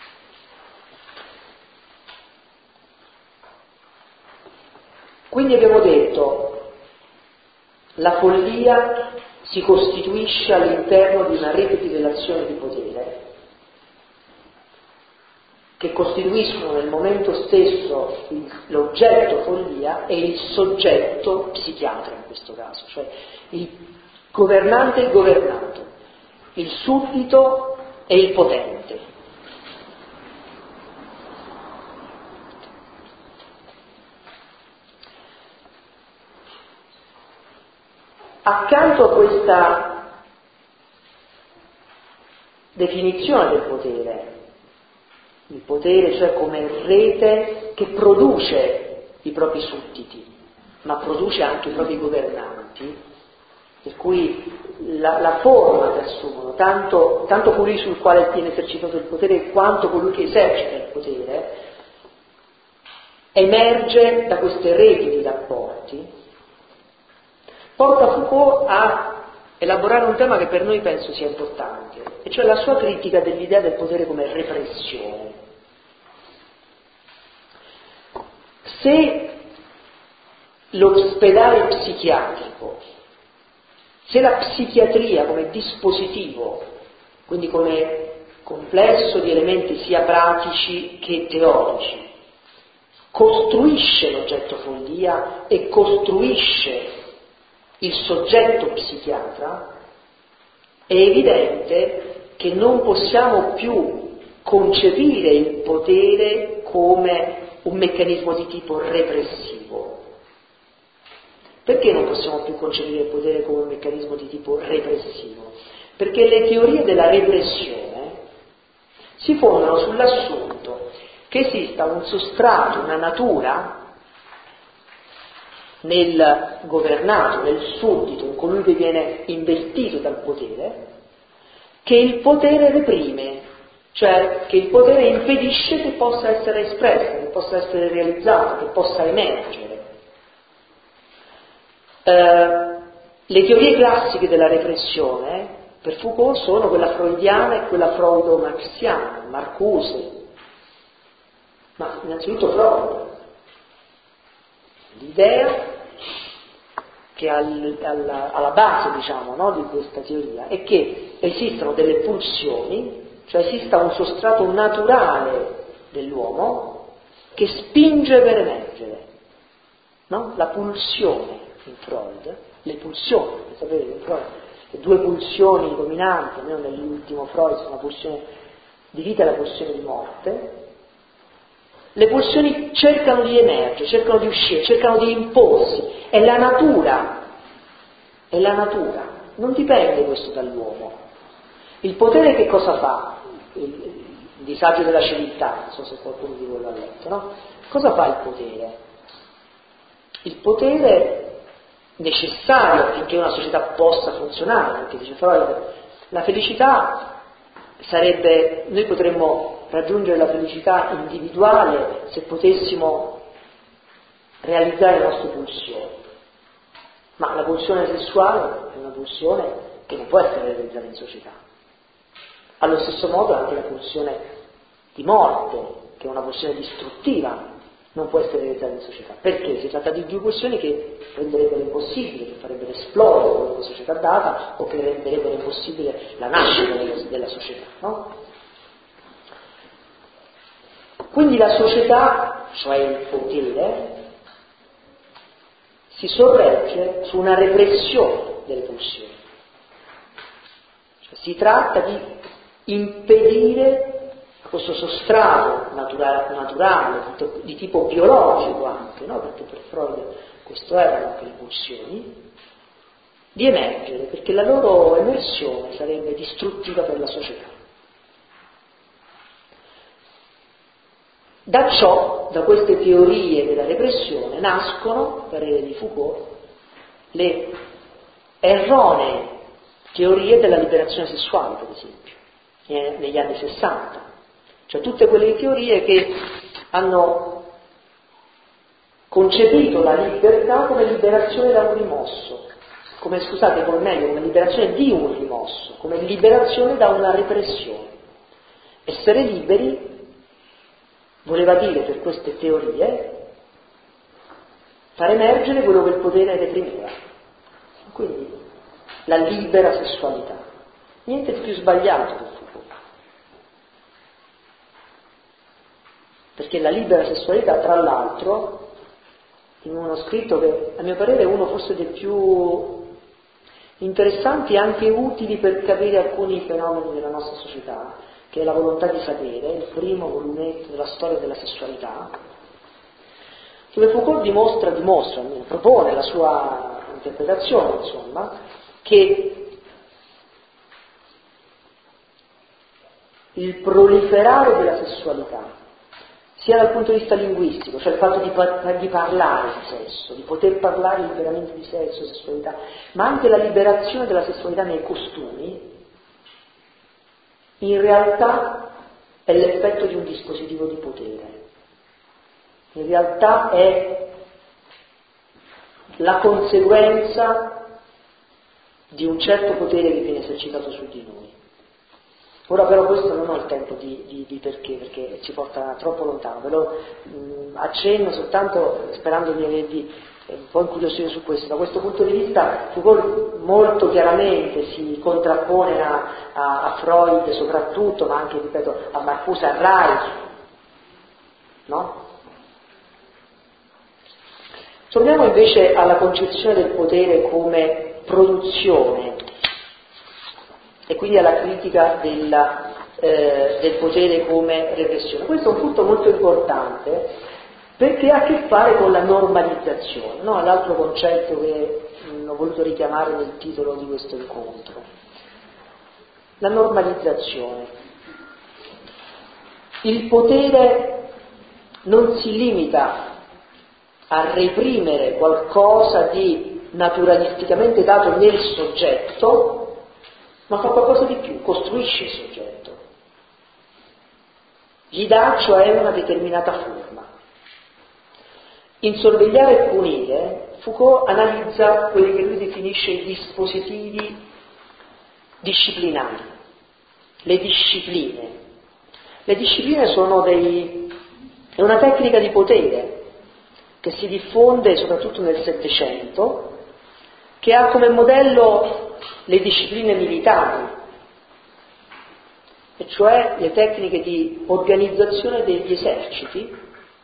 Quindi abbiamo detto, la follia si costituisce all'interno di una rete di relazioni di potere che costituiscono nel momento stesso l'oggetto follia e il soggetto psichiatra in questo caso, cioè il governante e il governato, il suddito e il potente. Accanto a questa definizione del potere, il potere cioè come rete che produce i propri sudditi, ma produce anche i propri governanti, per cui la, la forma che assumono, tanto, tanto colui sul quale viene esercitato il potere quanto colui che esercita il potere, emerge da queste reti di rapporti, porta Foucault a elaborare un tema che per noi penso sia importante, e cioè la sua critica dell'idea del potere come repressione. Se l'ospedale psichiatrico, se la psichiatria come dispositivo, quindi come complesso di elementi sia pratici che teorici, costruisce l'oggetto follia e costruisce il soggetto psichiatra, è evidente che non possiamo più concepire il potere come un meccanismo di tipo repressivo. Perché non possiamo più concepire il potere come un meccanismo di tipo repressivo? Perché le teorie della repressione si fondano sull'assunto che esista un sostrato, una natura nel governato, nel suddito, in colui che viene investito dal potere, che il potere reprime, cioè che il potere impedisce che possa essere espressa, che possa essere realizzata, che possa emergere. Eh, le teorie classiche della repressione per Foucault sono quella freudiana e quella freudo-marxiana, Marcuse, ma innanzitutto Freud. L'idea che al, alla, alla base, diciamo, no, di questa teoria è che esistono delle pulsioni, cioè esista un sostrato naturale dell'uomo che spinge per emergere, no? La pulsione in Freud, le pulsioni, sapete che in Freud le due pulsioni dominanti, almeno nell'ultimo Freud, sono la pulsione di vita e la pulsione di morte. Le pulsioni cercano di emergere, cercano di uscire, cercano di imporsi. È la natura, è la natura, non dipende questo dall'uomo. Il potere che cosa fa? Il, il disagio della civiltà, non so se qualcuno di voi l'ha letto, no? Cosa fa il potere? Il potere necessario affinché una società possa funzionare, perché dice Freud, la felicità sarebbe, noi potremmo raggiungere la felicità individuale se potessimo realizzare le nostre pulsioni, Ma la pulsione sessuale è una pulsione che non può essere realizzata in società. Allo stesso modo anche la pulsione di morte, che è una pulsione distruttiva, non può essere realizzata in società. Perché? Si tratta di due pulsioni che renderebbero impossibile, che farebbero esplodere quella società data o che renderebbero impossibile la nascita della, della società, no? Quindi la società, cioè il potere, si sorregge su una repressione delle pulsioni. Cioè, si tratta di impedire questo sostrato natura- naturale, di tipo biologico anche, no? Perché per Freud questo erano anche le pulsioni, di emergere, perché la loro emersione sarebbe distruttiva per la società. Da ciò, da queste teorie della repressione, nascono, parere di Foucault, le erronee teorie della liberazione sessuale, per esempio, negli anni sessanta. Cioè tutte quelle teorie che hanno concepito la libertà come liberazione da un rimosso, come, scusate, come meglio, come liberazione di un rimosso, come liberazione da una repressione. Essere liberi voleva dire per queste teorie far emergere quello che il potere reprimeva. Quindi la libera sessualità. Niente di più sbagliato per Foucault. Perché la libera sessualità, tra l'altro, in uno scritto che a mio parere è uno forse dei più interessanti e anche utili per capire alcuni fenomeni della nostra società, che è La volontà di sapere, il primo volumetto della storia della sessualità, dove Foucault dimostra, dimostra, propone la sua interpretazione, insomma, che il proliferare della sessualità, sia dal punto di vista linguistico, cioè il fatto di, par- di parlare di sesso, di poter parlare liberamente di sesso, sessualità, ma anche la liberazione della sessualità nei costumi, in realtà è l'effetto di un dispositivo di potere. In realtà è la conseguenza di un certo potere che viene esercitato su di noi. Ora però questo non ho il tempo di, di, di perché, perché ci porta troppo lontano, ve lo mh, accenno soltanto sperando di avervi un po' incuriosito su questo. Da questo punto di vista Foucault molto chiaramente si contrappone a, a, a Freud soprattutto, ma anche, ripeto, a Marcuse, a Reich, no? Torniamo invece alla concezione del potere come produzione e quindi alla critica della, eh, del potere come repressione. Questo è un punto molto importante perché ha a che fare con la normalizzazione, no? L'altro concetto che mh, ho voluto richiamare nel titolo di questo incontro. La normalizzazione. Il potere non si limita a reprimere qualcosa di naturalisticamente dato nel soggetto, ma fa qualcosa di più, costruisce il soggetto. Gli dà cioè una determinata forma. In Sorvegliare e punire, Foucault analizza quelli che lui definisce i dispositivi disciplinari, le discipline. Le discipline sono dei, è una tecnica di potere che si diffonde soprattutto nel Settecento, che ha come modello le discipline militari, e cioè le tecniche di organizzazione degli eserciti,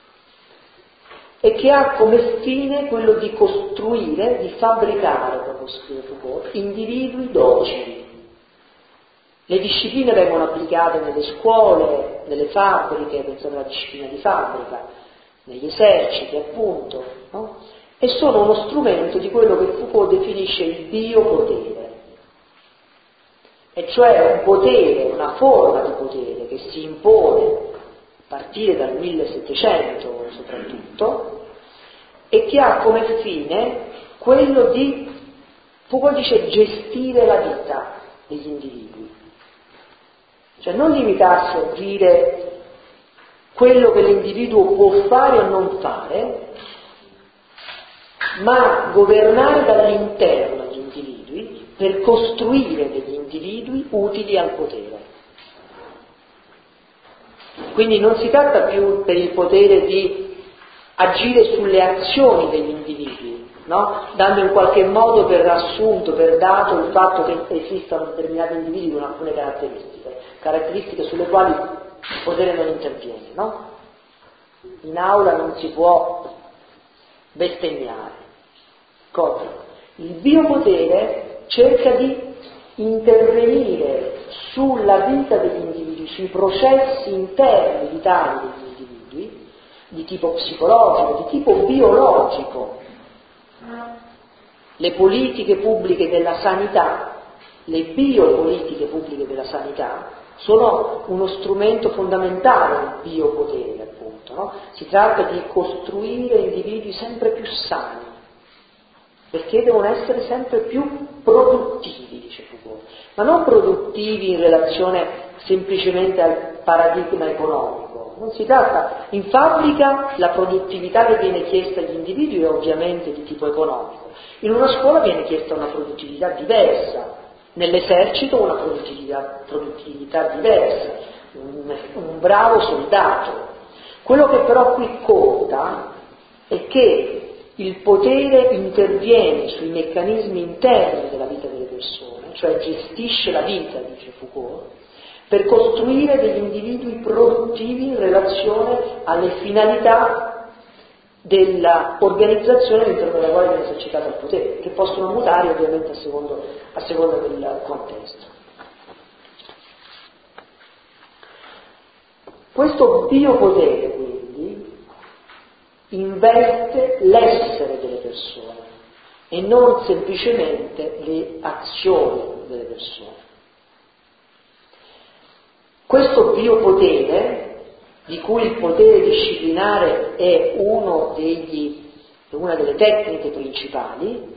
e che ha come fine quello di costruire, di fabbricare, proprio scrive Foucault, individui docili. Le discipline vengono applicate nelle scuole, nelle fabbriche, pensate alla disciplina di fabbrica, negli eserciti appunto, no? E sono uno strumento di quello che Foucault definisce il biopotere, e cioè un potere, una forma di potere che si impone a partire dal millesettecento soprattutto, e che ha come fine quello di, Foucault dice, gestire la vita degli individui. Cioè non limitarsi a dire quello che l'individuo può fare o non fare, ma governare dall'interno gli individui per costruire degli individui utili al potere. Quindi non si tratta più per il potere di agire sulle azioni degli individui, no? Dando in qualche modo per assunto, per dato il fatto che esistano determinati individui con alcune caratteristiche, caratteristiche sulle quali il potere non interviene, no? In aula non si può bestemmiare. Cosa? Il biopotere cerca di intervenire sulla vita degli individui, sui processi interni vitali degli individui, di tipo psicologico, di tipo biologico. Le politiche pubbliche della sanità, le biopolitiche pubbliche della sanità, sono uno strumento fondamentale del biopotere, appunto, no? Si tratta di costruire individui sempre più sani, perché devono essere sempre più produttivi, dice Foucault, ma non produttivi in relazione semplicemente al paradigma economico. Non si tratta, in fabbrica la produttività che viene chiesta agli individui è ovviamente di tipo economico, in una scuola viene chiesta una produttività diversa, nell'esercito una produttività, produttività diversa, un, un bravo soldato. Quello che però qui conta è che il potere interviene sui meccanismi interni della vita delle persone, cioè gestisce la vita, dice Foucault, per costruire degli individui produttivi in relazione alle finalità dell'organizzazione all'interno della quale viene esercitato il potere, che possono mutare ovviamente a secondo, a seconda del contesto. Questo biopotere, quindi, investe l'essere delle persone e non semplicemente le azioni delle persone. Questo biopotere, di cui il potere disciplinare è uno degli, una delle tecniche principali,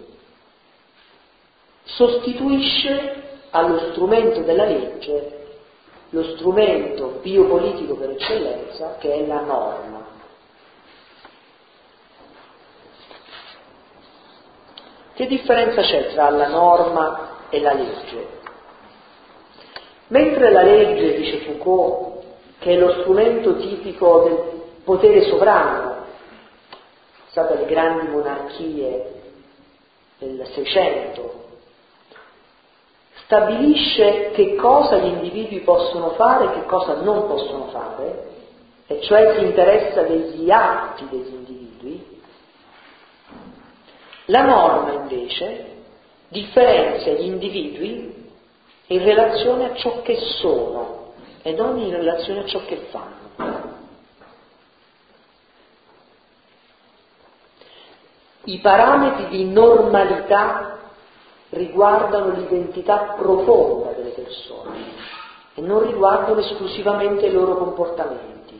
sostituisce allo strumento della legge lo strumento biopolitico per eccellenza, che è la norma. Che differenza c'è tra la norma e la legge? Mentre la legge, dice Foucault, che è lo strumento tipico del potere sovrano, state le grandi monarchie del Seicento, stabilisce che cosa gli individui possono fare e che cosa non possono fare, e cioè si interessa degli atti degli individui. La norma invece differenzia gli individui in relazione a ciò che sono e non in relazione a ciò che fanno. I parametri di normalità riguardano l'identità profonda delle persone e non riguardano esclusivamente i loro comportamenti.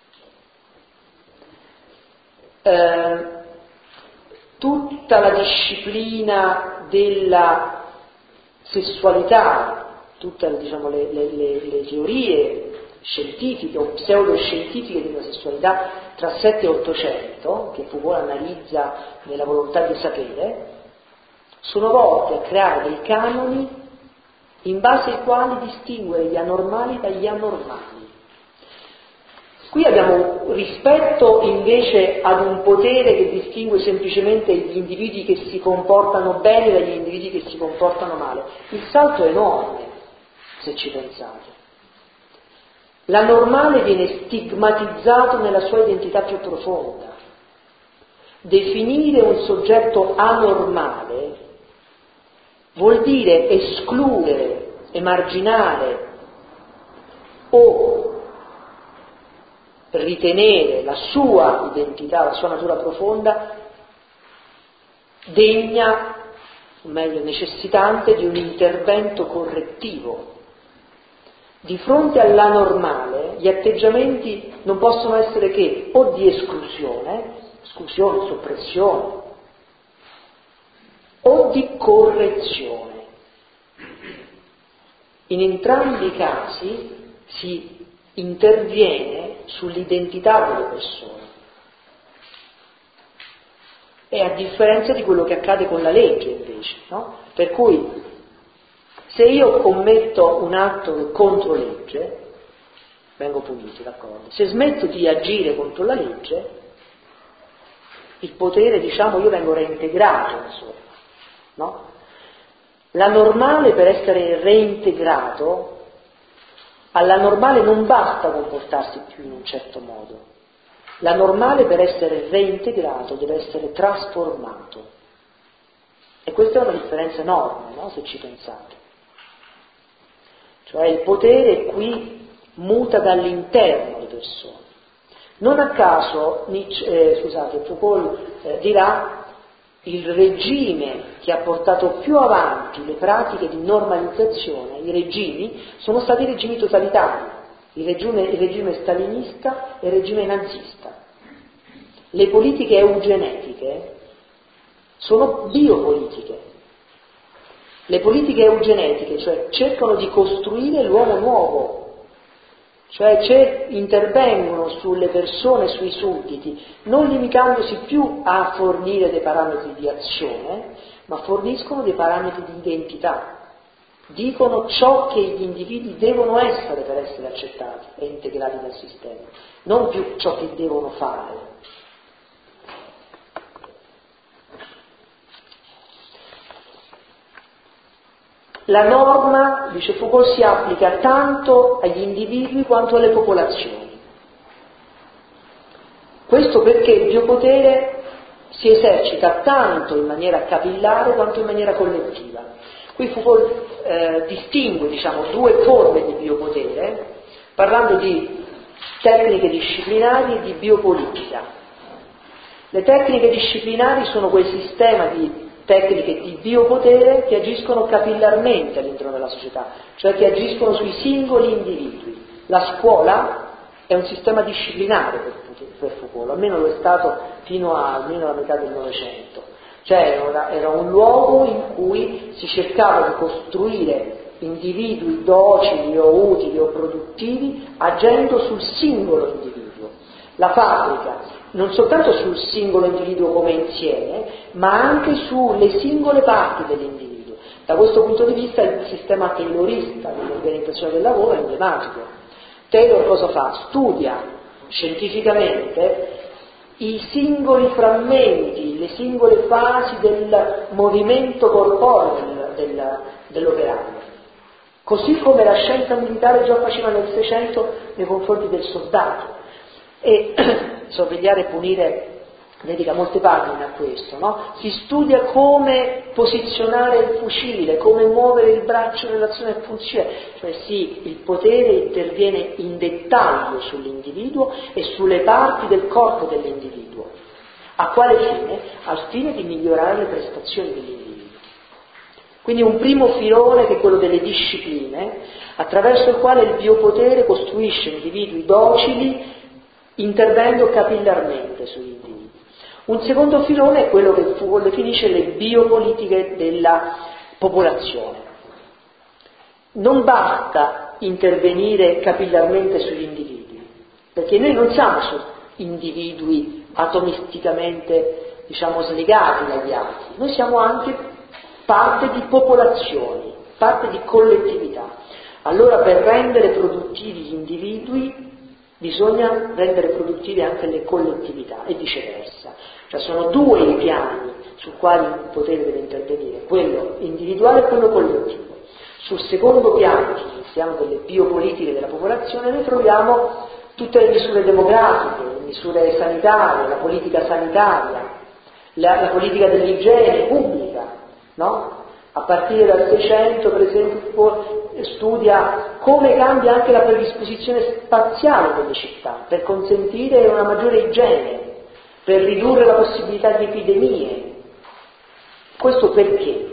Eh, tutta la disciplina della sessualità, tutte diciamo, le, le, le, le teorie scientifiche o pseudoscientifiche della sessualità tra sette e ottocento, che Foucault analizza nella volontà di sapere, sono volte a creare dei canoni in base ai quali distinguere gli anormali dagli anormali. Qui abbiamo rispetto invece ad un potere che distingue semplicemente gli individui che si comportano bene dagli individui che si comportano male. Il salto è enorme, se ci pensate. L'anormale viene stigmatizzato nella sua identità più profonda. Definire un soggetto anormale vuol dire escludere, emarginare o ritenere la sua identità, la sua natura profonda degna, o meglio necessitante, di un intervento correttivo. Di fronte all'anormale gli atteggiamenti non possono essere che o di esclusione, esclusione, soppressione, o di correzione. In entrambi i casi si interviene sull'identità delle persone è a differenza di quello che accade con la legge invece, no? Per cui se io commetto un atto contro legge, vengo punito, d'accordo? Se smetto di agire contro la legge, il potere, diciamo, io vengo reintegrato, insomma, no? La normale, per essere reintegrato, alla normale non basta comportarsi più in un certo modo. La normale, per essere reintegrato, deve essere trasformato. E questa è una differenza enorme, no? Se ci pensate. Cioè il potere qui muta dall'interno le persone. Non a caso Nietzsche, eh, scusate, Foucault eh, dirà il regime che ha portato più avanti le pratiche di normalizzazione, i regimi, sono stati regimi totalitari, il regime, il regime stalinista e il regime nazista. Le politiche eugenetiche sono biopolitiche. Le politiche eugenetiche, cioè, cercano di costruire l'uomo nuovo, cioè intervengono sulle persone, sui sudditi, non limitandosi più a fornire dei parametri di azione, ma forniscono dei parametri di identità. Dicono ciò che gli individui devono essere per essere accettati e integrati dal sistema, non più ciò che devono fare. La norma, dice Foucault, si applica tanto agli individui quanto alle popolazioni. Questo perché il biopotere si esercita tanto in maniera capillare quanto in maniera collettiva. Qui Foucault eh, distingue, diciamo, due forme di biopotere, parlando di tecniche disciplinari e di biopolitica. Le tecniche disciplinari sono quel sistema di tecniche di biopotere che agiscono capillarmente all'interno della società, cioè che agiscono sui singoli individui. La scuola è un sistema disciplinare per, per Foucault, almeno lo è stato fino a, almeno alla metà del Novecento. Cioè era, era un luogo in cui si cercava di costruire individui docili o utili o produttivi agendo sul singolo individuo. La fabbrica non soltanto sul singolo individuo come insieme, ma anche sulle singole parti dell'individuo. Da questo punto di vista il sistema taylorista dell'organizzazione del lavoro è emblematico. Taylor cosa fa? Studia scientificamente i singoli frammenti, le singole fasi del movimento corporeo del, del, dell'operaio. Così come la scienza militare già faceva nel Seicento nei confronti del soldato. E sorvegliare e punire dedica molte pagine a questo, no? Si studia come posizionare il fucile, come muovere il braccio in relazione al fucile, cioè sì, il potere interviene in dettaglio sull'individuo e sulle parti del corpo dell'individuo. A quale fine? Al fine di migliorare le prestazioni dell'individuo. Quindi un primo filone che è quello delle discipline, attraverso il quale il biopotere costruisce individui docili intervenendo capillarmente sugli individui. Un secondo filone è quello che Foucault definisce le biopolitiche della popolazione. Non basta intervenire capillarmente sugli individui, perché noi non siamo solo individui atomisticamente, diciamo, slegati dagli altri, noi siamo anche parte di popolazioni, parte di collettività. Allora per rendere produttivi gli individui bisogna rendere produttive anche le collettività e viceversa. Cioè sono due i piani su quali il potere deve intervenire, quello individuale e quello collettivo. Sul secondo piano, sul piano delle biopolitiche della popolazione, noi troviamo tutte le misure demografiche, le misure sanitarie, la politica sanitaria, la, la politica dell'igiene pubblica, no? A partire dal Seicento, per esempio, studia come cambia anche la predisposizione spaziale delle città per consentire una maggiore igiene, per ridurre la possibilità di epidemie. Questo perché?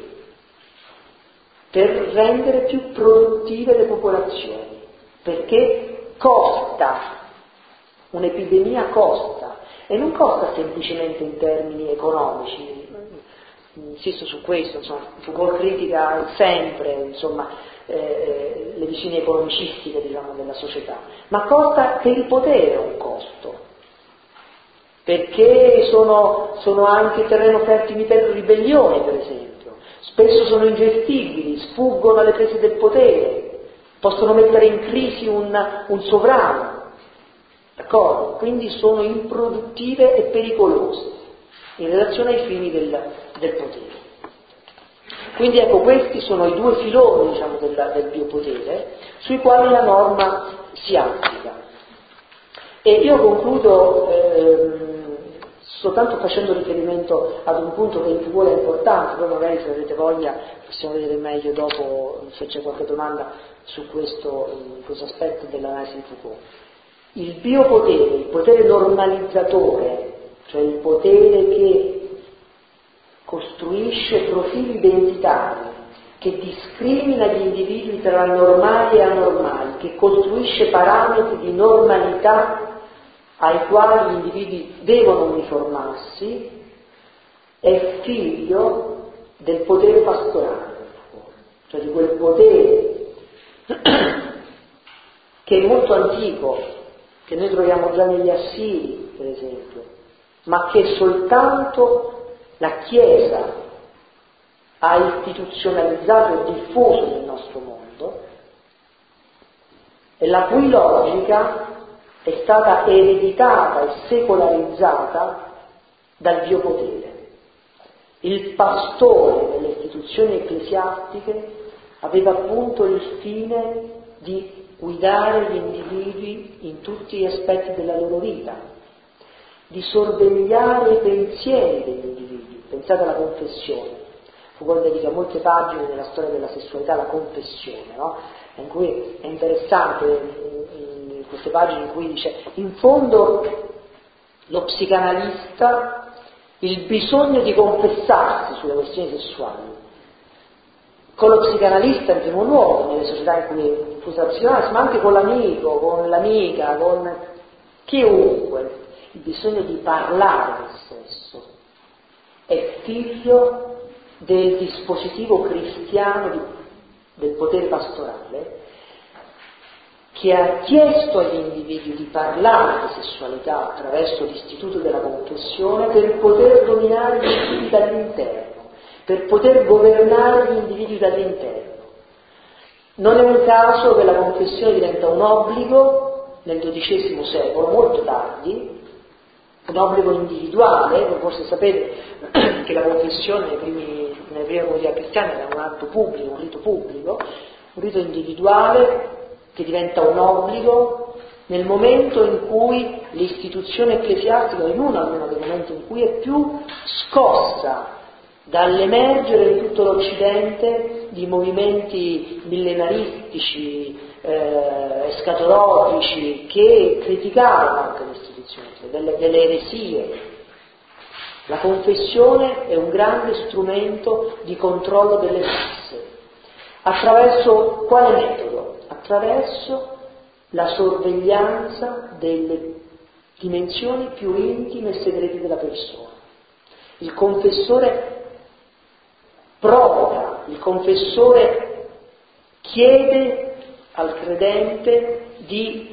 Per rendere più produttive le popolazioni, perché costa, un'epidemia costa, e non costa semplicemente in termini economici. Insisto su questo, insomma, Foucault critica sempre, insomma, eh, le visioni economicistiche, diciamo, della società, ma costa per il potere un costo, perché sono, sono anche terreno fertile per ribellioni, per esempio, spesso sono ingestibili, sfuggono alle prese del potere, possono mettere in crisi un, un sovrano, d'accordo? Quindi sono improduttive e pericolose in relazione ai fini del, del potere. Quindi ecco, questi sono i due filoni, diciamo, del, del biopotere sui quali la norma si applica. E io concludo ehm, soltanto facendo riferimento ad un punto che in figura è importante, poi magari se avete voglia possiamo vedere meglio dopo se c'è qualche domanda su questo, questo aspetto dell'analisi di Foucault. Il biopotere, il potere normalizzatore, cioè il potere che costruisce profili identitari, che discrimina gli individui tra normali e anormali, che costruisce parametri di normalità ai quali gli individui devono uniformarsi, è figlio del potere pastorale, cioè di quel potere che è molto antico, che noi troviamo già negli Assiri, per esempio, ma che soltanto la Chiesa ha istituzionalizzato e diffuso nel nostro mondo, e la cui logica è stata ereditata e secolarizzata dal biopotere. Il pastore delle istituzioni ecclesiastiche aveva appunto il fine di guidare gli individui in tutti gli aspetti della loro vita, di sorvegliare i pensieri degli individui. Pensate alla confessione. Foucault dedica molte pagine nella storia della sessualità alla confessione, no? In cui è interessante in, in queste pagine in cui dice, in fondo lo psicanalista il bisogno di confessarsi sulle questioni sessuali. Con lo psicanalista in primo luogo, nelle società in cui è diffusa la psicanalisi, ma anche con l'amico, con l'amica, con chiunque, il bisogno di parlare del sesso è figlio del dispositivo cristiano di, del potere pastorale, che ha chiesto agli individui di parlare di sessualità attraverso l'istituto della confessione per poter dominare gli individui dall'interno, per poter governare gli individui dall'interno. Non è un caso che la confessione diventa un obbligo nel dodicesimo secolo, molto tardi, un obbligo individuale. Forse sapete che la confessione nei primi, nelle prime comunità cristiane era un atto pubblico, un rito pubblico, un rito individuale che diventa un obbligo nel momento in cui l'istituzione ecclesiastica, in uno almeno dei momenti in cui è più scossa dall'emergere in tutto l'Occidente di movimenti millenaristici, eh, escatologici, che criticavano anche le istituzioni, delle, delle eresie. La confessione è un grande strumento di controllo delle masse. Attraverso quale metodo? Attraverso la sorveglianza delle dimensioni più intime e segrete della persona. Il confessore provoca, il confessore chiede al credente di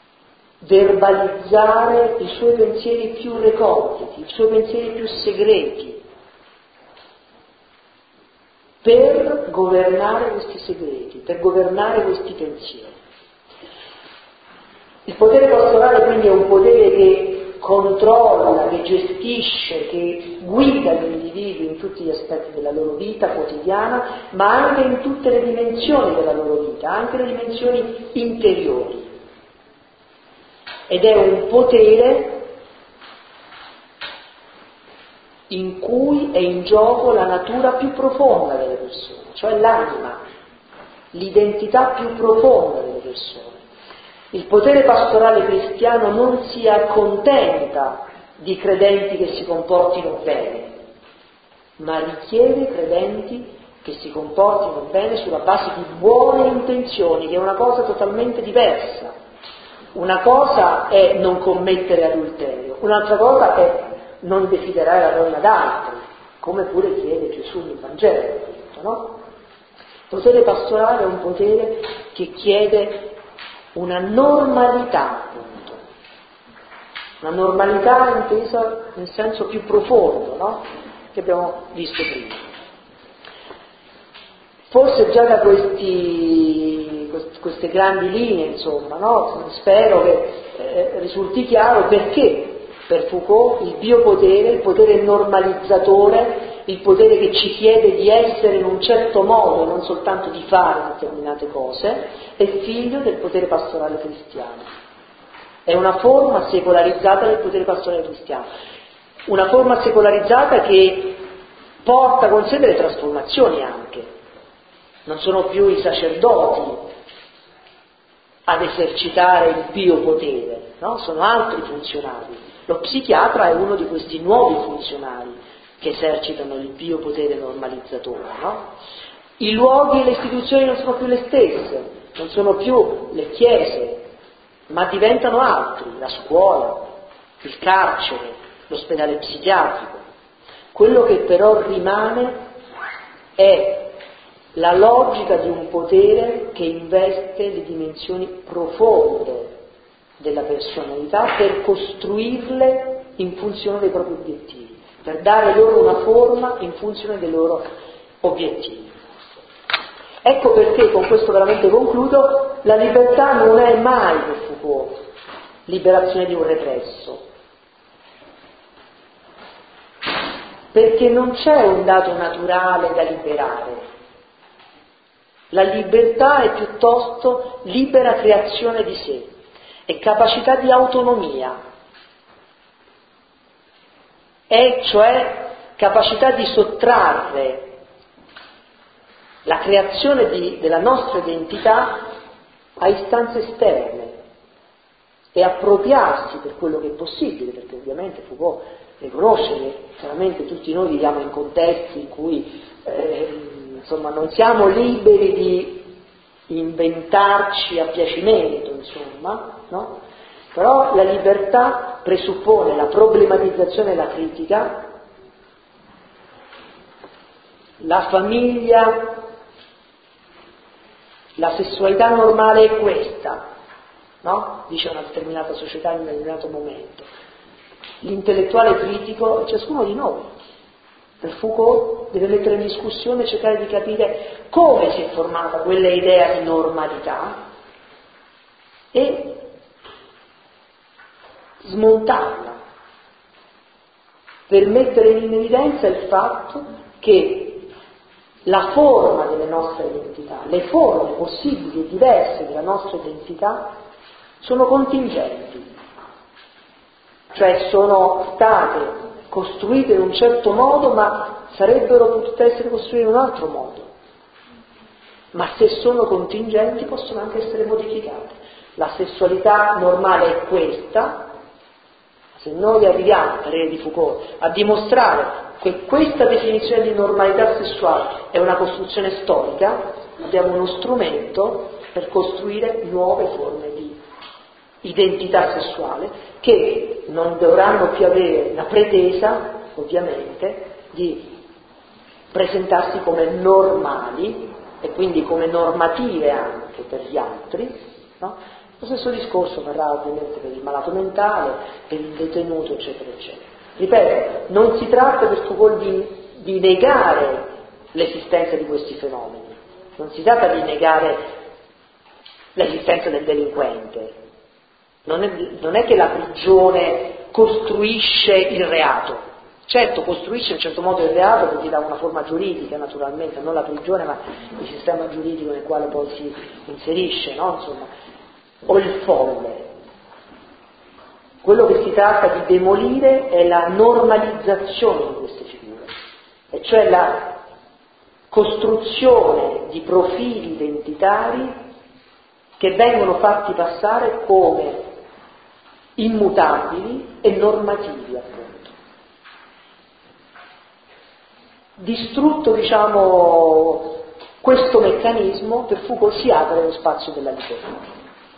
verbalizzare i suoi pensieri più reconditi, i suoi pensieri più segreti, per governare questi segreti, per governare questi pensieri. Il potere pastorale quindi è un potere che controlla, che gestisce, che guida gli individui in tutti gli aspetti della loro vita quotidiana, ma anche in tutte le dimensioni della loro vita, anche le dimensioni interiori. Ed è un potere in cui è in gioco la natura più profonda delle persone, cioè l'anima, l'identità più profonda delle persone. Il potere pastorale cristiano non si accontenta di credenti che si comportino bene, ma richiede credenti che si comportino bene sulla base di buone intenzioni, che è una cosa totalmente diversa. Una cosa è non commettere adulterio, un'altra cosa è non desiderare la donna d'altri, come pure chiede Gesù nel Vangelo, no? Il potere pastorale è un potere che chiede una normalità, appunto, una normalità intesa nel senso più profondo, no? Che abbiamo visto prima. Forse già da questi, queste grandi linee, insomma, no? Spero che eh, risulti chiaro perché per Foucault il biopotere, il potere normalizzatore, il potere che ci chiede di essere in un certo modo e non soltanto di fare determinate cose, è figlio del potere pastorale cristiano. È una forma secolarizzata del potere pastorale cristiano. Una forma secolarizzata che porta con sé delle trasformazioni anche. Non sono più i sacerdoti ad esercitare il biopotere, no? Sono altri funzionari. Lo psichiatra è uno di questi nuovi funzionari che esercitano il biopotere normalizzatore, no? I luoghi e le istituzioni non sono più le stesse, non sono più le chiese, ma diventano altri, la scuola, il carcere, l'ospedale psichiatrico. Quello che però rimane è la logica di un potere che investe le dimensioni profonde della personalità per costruirle in funzione dei propri obiettivi, per dare loro una forma in funzione dei loro obiettivi. Ecco perché, con questo veramente concludo, la libertà non è mai per Foucault liberazione di un represso, perché non c'è un dato naturale da liberare. La libertà è piuttosto libera creazione di sé, è capacità di autonomia, è cioè capacità di sottrarre la creazione di, della nostra identità a istanze esterne e appropriarsi per quello che è possibile, perché ovviamente Foucault riconosce che chiaramente tutti noi viviamo in contesti in cui eh, insomma non siamo liberi di inventarci a piacimento, insomma, no? Però la libertà presuppone la problematizzazione e la critica, la famiglia, la sessualità normale è questa, no? Dice una determinata società in un determinato momento. L'intellettuale critico è ciascuno di noi. Per Foucault deve mettere in discussione e cercare di capire come si è formata quella idea di normalità e smontarla per mettere in evidenza il fatto che la forma delle nostre identità, le forme possibili e diverse della nostra identità sono contingenti, cioè sono state costruite in un certo modo ma sarebbero potute essere costruite in un altro modo, ma se sono contingenti possono anche essere modificate. La sessualità normale è questa. Se noi arriviamo, parere di Foucault, a dimostrare che questa definizione di normalità sessuale è una costruzione storica, abbiamo uno strumento per costruire nuove forme di identità sessuale che non dovranno più avere la pretesa, ovviamente, di presentarsi come normali e quindi come normative anche per gli altri, no? Lo stesso discorso varrà ovviamente per il malato mentale, per il detenuto, eccetera, eccetera. Ripeto, non si tratta per Foucault di, di negare l'esistenza di questi fenomeni, non si tratta di negare l'esistenza del delinquente, non è, non è che la prigione costruisce il reato, certo costruisce in un certo modo il reato perché dà una forma giuridica naturalmente, non la prigione ma il sistema giuridico nel quale poi si inserisce, no? Insomma, o il folle. Quello che si tratta di demolire è la normalizzazione di queste figure, e cioè la costruzione di profili identitari che vengono fatti passare come immutabili e normativi, appunto. Distrutto, diciamo, questo meccanismo, per Foucault si apre lo spazio della libertà.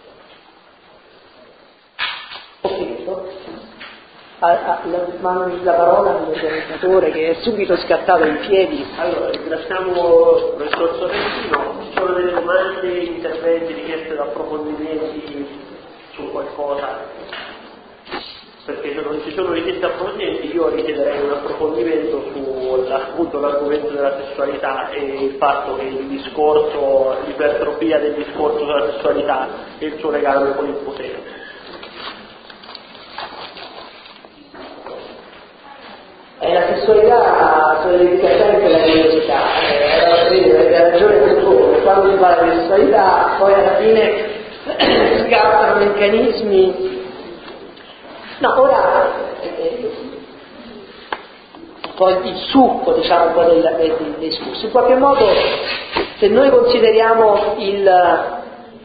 Ho finito. Ha, ha, la, la parola all'organizzatore che è subito scattato in piedi. Allora, ringraziamo il professor Sorrentino. Ci sono delle domande, interventi, richieste da approfondimenti su qualcosa? perché se non ci sono richieste approfondimenti io richiederei un approfondimento sull'argomento della sessualità e il fatto che il discorso, l'ipertrofia del discorso sulla sessualità e il suo legame con il potere. E la sessualità sollevica sempre la curiosità, eh, avete ragione per voi, quando si parla di sessualità poi alla fine scattano meccanismi. No, ora eh, poi il succo, diciamo, un po' del, del, del discorso. In qualche modo, se noi consideriamo il,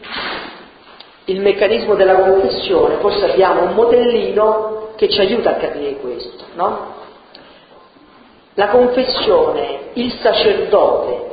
il meccanismo della confessione, forse abbiamo un modellino che ci aiuta a capire questo, no? La confessione, il sacerdote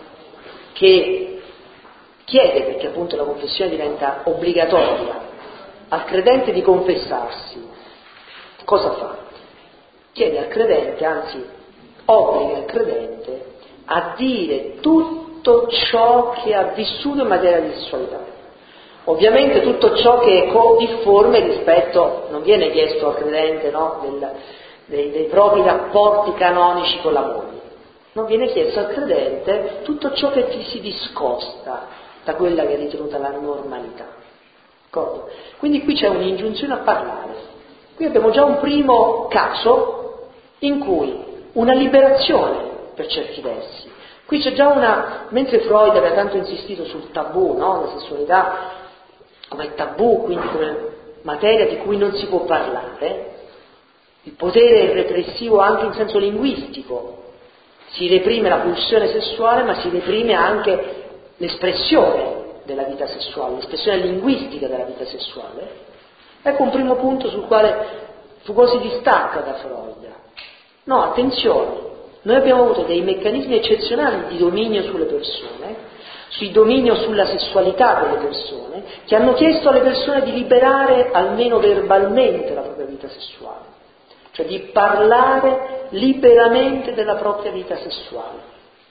che chiede, perché appunto la confessione diventa obbligatoria, al credente di confessarsi, cosa fa? Chiede al credente, anzi obbliga il credente a dire tutto ciò che ha vissuto in materia di sessualità. Ovviamente tutto ciò che è difforme rispetto, non viene chiesto al credente, no, del, dei, dei propri rapporti canonici con la moglie, non viene chiesto al credente tutto ciò che ti si discosta da quella che è ritenuta la normalità. D'accordo? Quindi qui c'è un'ingiunzione a parlare. Qui abbiamo già un primo caso in cui una liberazione per certi versi. Qui c'è già una, mentre Freud aveva tanto insistito sul tabù, no? La sessualità come tabù, quindi come materia di cui non si può parlare, il potere è repressivo anche in senso linguistico, si reprime la pulsione sessuale ma si reprime anche l'espressione della vita sessuale, l'espressione linguistica della vita sessuale. Ecco un primo punto sul quale Foucault si distacca da Freud. No, attenzione, noi abbiamo avuto dei meccanismi eccezionali di dominio sulle persone, di dominio sulla sessualità delle persone, che hanno chiesto alle persone di liberare almeno verbalmente la propria vita sessuale, cioè di parlare liberamente della propria vita sessuale.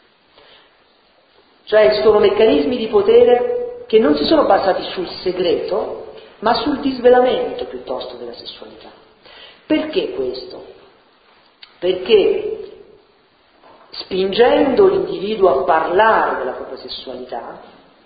Cioè sono meccanismi di potere che non si sono basati sul segreto, ma sul disvelamento piuttosto della sessualità. Perché questo? Perché spingendo l'individuo a parlare della propria sessualità,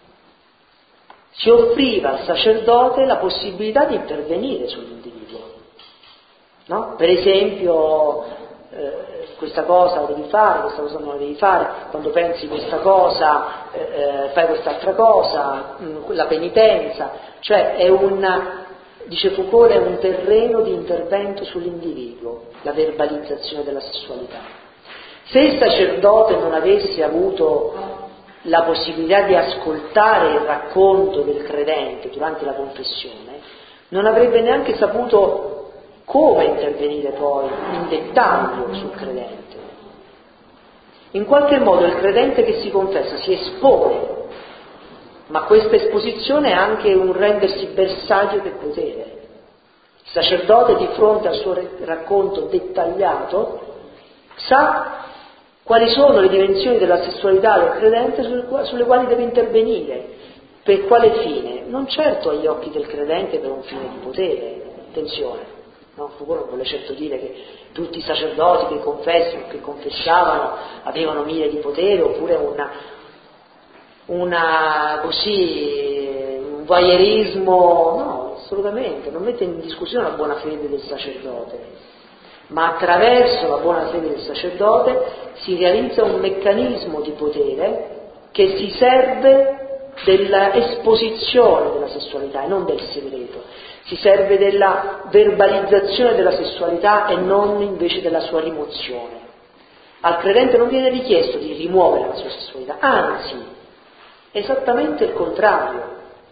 si offriva al sacerdote la possibilità di intervenire sull'individuo. No? Per esempio, eh, questa cosa la devi fare, questa cosa non la devi fare, quando pensi questa cosa eh, fai quest'altra cosa, mh, la penitenza, cioè è un, dice Foucault, è un terreno di intervento sull'individuo, la verbalizzazione della sessualità. Se il sacerdote non avesse avuto la possibilità di ascoltare il racconto del credente durante la confessione, non avrebbe neanche saputo come intervenire poi in dettaglio sul credente. In qualche modo il credente che si confessa si espone, ma questa esposizione è anche un rendersi bersaglio del potere. Il sacerdote di fronte al suo racconto dettagliato sa quali sono le dimensioni della sessualità del credente sulle quali deve intervenire, per quale fine? Non certo agli occhi del credente per un fine di potere, attenzione. No, Foucault non vuole certo dire che tutti i sacerdoti che confessano, che confessavano, avevano mire di potere oppure una, una così, un voyeurismo, no, assolutamente, non mette in discussione la buona fede del sacerdote, ma attraverso la buona fede del sacerdote si realizza un meccanismo di potere che si serve dell'esposizione della sessualità e non del segreto. Si serve della verbalizzazione della sessualità e non invece della sua rimozione. Al credente non viene richiesto di rimuovere la sua sessualità, anzi, esattamente il contrario,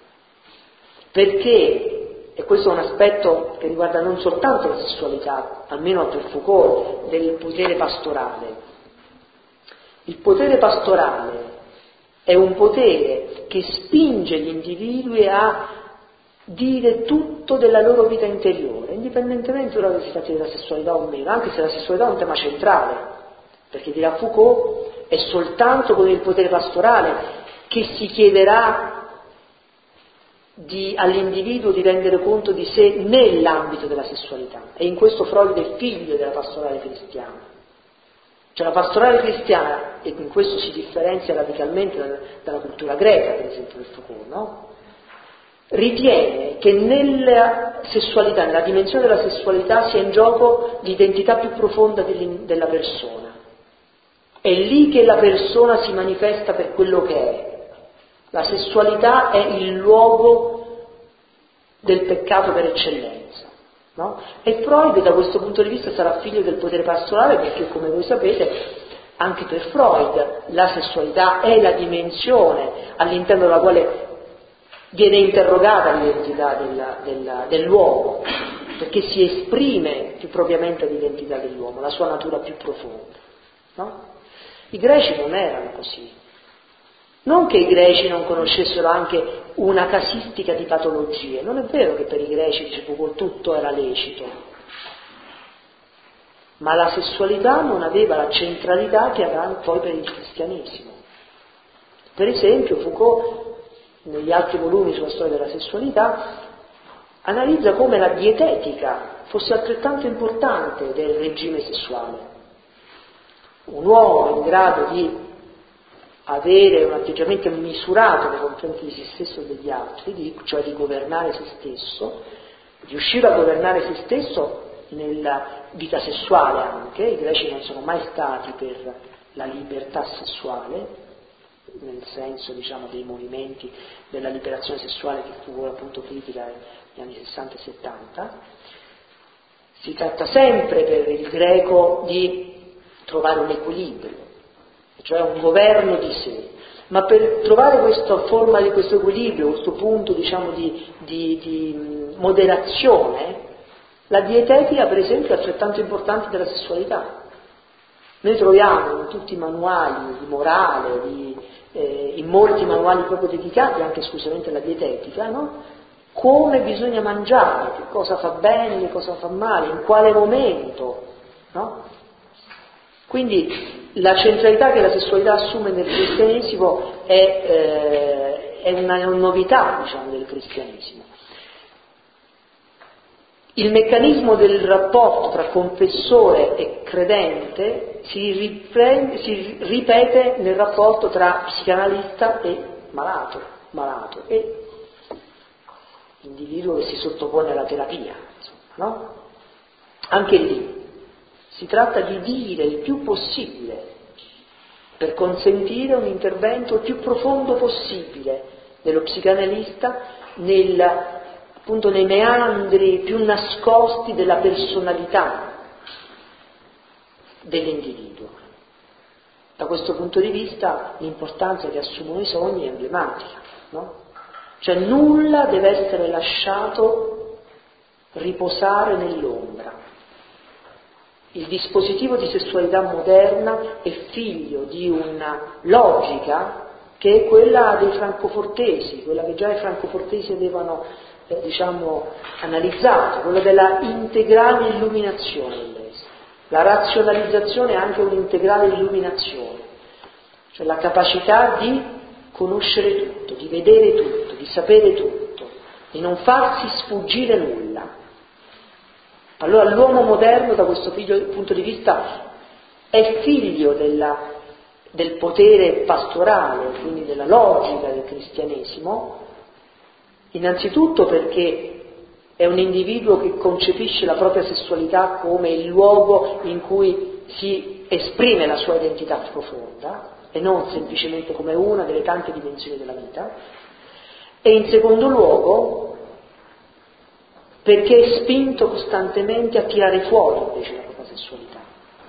perché, e questo è un aspetto che riguarda non soltanto la sessualità, almeno per Foucault, del potere pastorale. Il potere pastorale è un potere che spinge gli individui a dire tutto della loro vita interiore, indipendentemente ora che si tratti della sessualità o meno, anche se la sessualità è un tema centrale, perché dirà Foucault, è soltanto con il potere pastorale che si chiederà di, all'individuo di rendere conto di sé nell'ambito della sessualità, e in questo Freud è figlio della pastorale cristiana. Cioè la pastorale cristiana, e in questo si differenzia radicalmente dalla, dalla cultura greca, per esempio, del Foucault, no? Ritiene che nella sessualità, nella dimensione della sessualità, sia in gioco l'identità più profonda della persona. È lì che la persona si manifesta per quello che è. La sessualità è il luogo del peccato per eccellenza, no? E Freud da questo punto di vista sarà figlio del potere pastorale, perché, come voi sapete, anche per Freud la sessualità è la dimensione all'interno della quale viene interrogata l'identità della, della, dell'uomo, perché si esprime più propriamente l'identità dell'uomo, la sua natura più profonda, no? I greci non erano così. Non che i greci non conoscessero anche una casistica di patologie, non è vero che per i greci, dice Foucault, tutto era lecito, ma la sessualità non aveva la centralità che avrà poi per il cristianesimo. Per esempio Foucault, negli altri volumi sulla storia della sessualità, analizza come la dietetica fosse altrettanto importante del regime sessuale. Un uomo in grado di avere un atteggiamento misurato nei confronti di se stesso e degli altri, di, cioè di governare se stesso, riusciva a governare se stesso nella vita sessuale anche. I greci non sono mai stati per la libertà sessuale, nel senso, diciamo, dei movimenti della liberazione sessuale che fu appunto critica negli anni sessanta e settanta. Si tratta sempre per il greco di trovare un equilibrio, cioè un governo di sé, ma per trovare questa forma di questo equilibrio, questo punto, diciamo, di, di, di moderazione, la dietetica, per esempio, è altrettanto importante della sessualità. Noi troviamo in tutti i manuali di morale, di, eh, in molti manuali proprio dedicati anche esclusivamente alla dietetica, no? Come bisogna mangiare, che cosa fa bene, che cosa fa male, in quale momento, no? Quindi la centralità che la sessualità assume nel cristianesimo è, eh, è una novità, diciamo, del cristianesimo. Il meccanismo del rapporto tra confessore e credente si, riprende, si ripete nel rapporto tra psicanalista e malato, malato e individuo che si sottopone alla terapia, insomma, no? Anche lì si tratta di dire il più possibile per consentire un intervento il più profondo possibile dello psicanalista nel, appunto, nei meandri più nascosti della personalità dell'individuo. Da questo punto di vista l'importanza che assumono i sogni è emblematica, no? Cioè nulla deve essere lasciato riposare nell'ombra. Il dispositivo di sessualità moderna è figlio di una logica che è quella dei francofortesi, quella che già i francofortesi avevano eh, diciamo analizzato, quella della integrale illuminazione dell'essere. La razionalizzazione è anche un'integrale illuminazione, cioè la capacità di conoscere tutto, di vedere tutto, di sapere tutto, di non farsi sfuggire nulla. Allora l'uomo moderno da questo punto di vista è figlio della, del potere pastorale, quindi della logica del cristianesimo, innanzitutto perché è un individuo che concepisce la propria sessualità come il luogo in cui si esprime la sua identità profonda e non semplicemente come una delle tante dimensioni della vita, e in secondo luogo perché è spinto costantemente a tirare fuori invece la propria sessualità.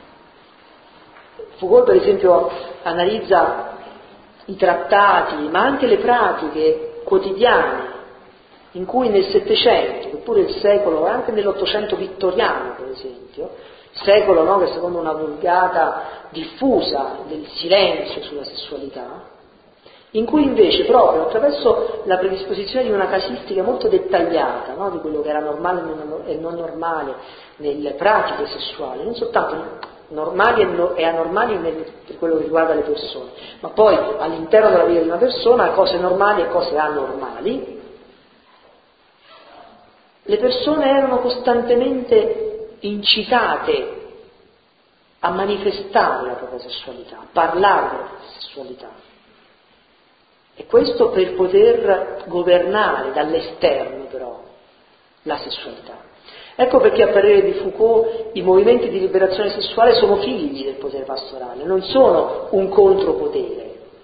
Foucault, per esempio, analizza i trattati, ma anche le pratiche quotidiane, in cui nel Settecento, eppure il secolo, anche nell'Ottocento vittoriano, per esempio, secolo, no, che secondo una vulgata diffusa del silenzio sulla sessualità, in cui invece proprio attraverso la predisposizione di una casistica molto dettagliata, no, di quello che era normale e non normale nelle pratiche sessuali, non soltanto normali e anormali nel, per quello che riguarda le persone, ma poi all'interno della vita di una persona cose normali e cose anormali, le persone erano costantemente incitate a manifestare la propria sessualità, a parlare della propria sessualità. E questo per poter governare dall'esterno però la sessualità. Ecco perché a parere di Foucault i movimenti di liberazione sessuale sono figli del potere pastorale, non sono un contropotere.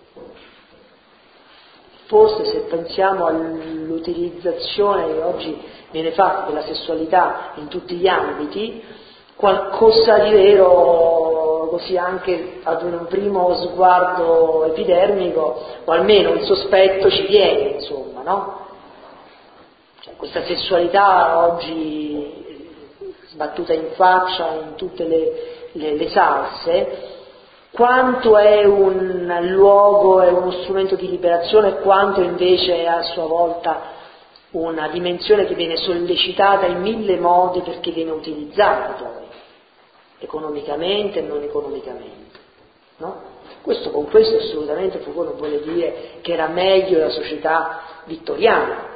Forse se pensiamo all'utilizzazione che oggi viene fatta della sessualità in tutti gli ambiti, qualcosa di vero, così anche ad un primo sguardo epidermico, o almeno un sospetto ci viene, insomma, no? Cioè, questa sessualità oggi sbattuta in faccia in tutte le, le, le salse, quanto è un luogo, è uno strumento di liberazione, quanto invece è a sua volta una dimensione che viene sollecitata in mille modi perché viene utilizzata poi, economicamente e non economicamente, no? Questo, con questo assolutamente Foucault non vuole dire che era meglio la società vittoriana.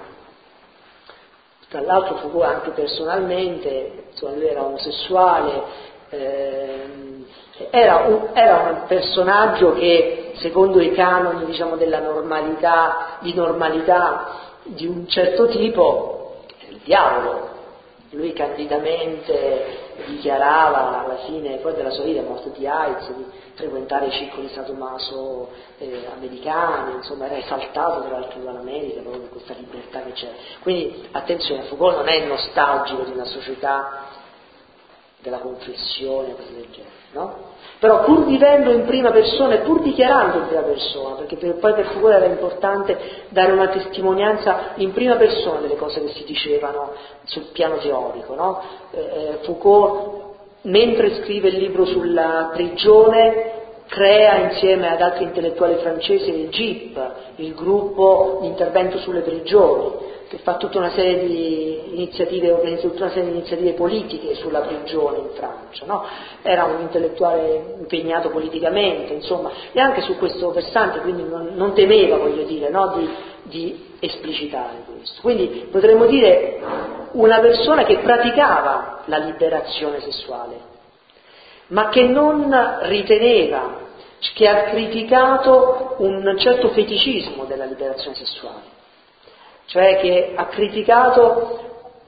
Tra l'altro Foucault anche personalmente, insomma, lui era omosessuale, ehm, era, un, era un personaggio che secondo i canoni, diciamo, della normalità, di normalità di un certo tipo, è il diavolo. Lui candidamente dichiarava alla fine poi della sua vita, morto di AIDS, di frequentare i circoli sadomaso eh, americani, insomma era esaltato tra l'altro dall'America proprio per questa libertà che c'era. Quindi attenzione, Foucault non è nostalgico di una società della confessione, cose del genere, no? Però pur vivendo in prima persona e pur dichiarando in prima persona, perché per, poi per Foucault era importante dare una testimonianza in prima persona delle cose che si dicevano sul piano teorico, no? Eh, Foucault, mentre scrive il libro sulla prigione, crea insieme ad altri intellettuali francesi il G I P, il gruppo di intervento sulle prigioni, che fa tutta una serie di iniziative, organizza tutta una serie di iniziative politiche sulla prigione in Francia, no? Era un intellettuale impegnato politicamente, insomma, e anche su questo versante, quindi non, non temeva, voglio dire, no? di, di esplicitare questo. Quindi potremmo dire una persona che praticava la liberazione sessuale, ma che non riteneva, che ha criticato un certo feticismo della liberazione sessuale. Cioè che ha criticato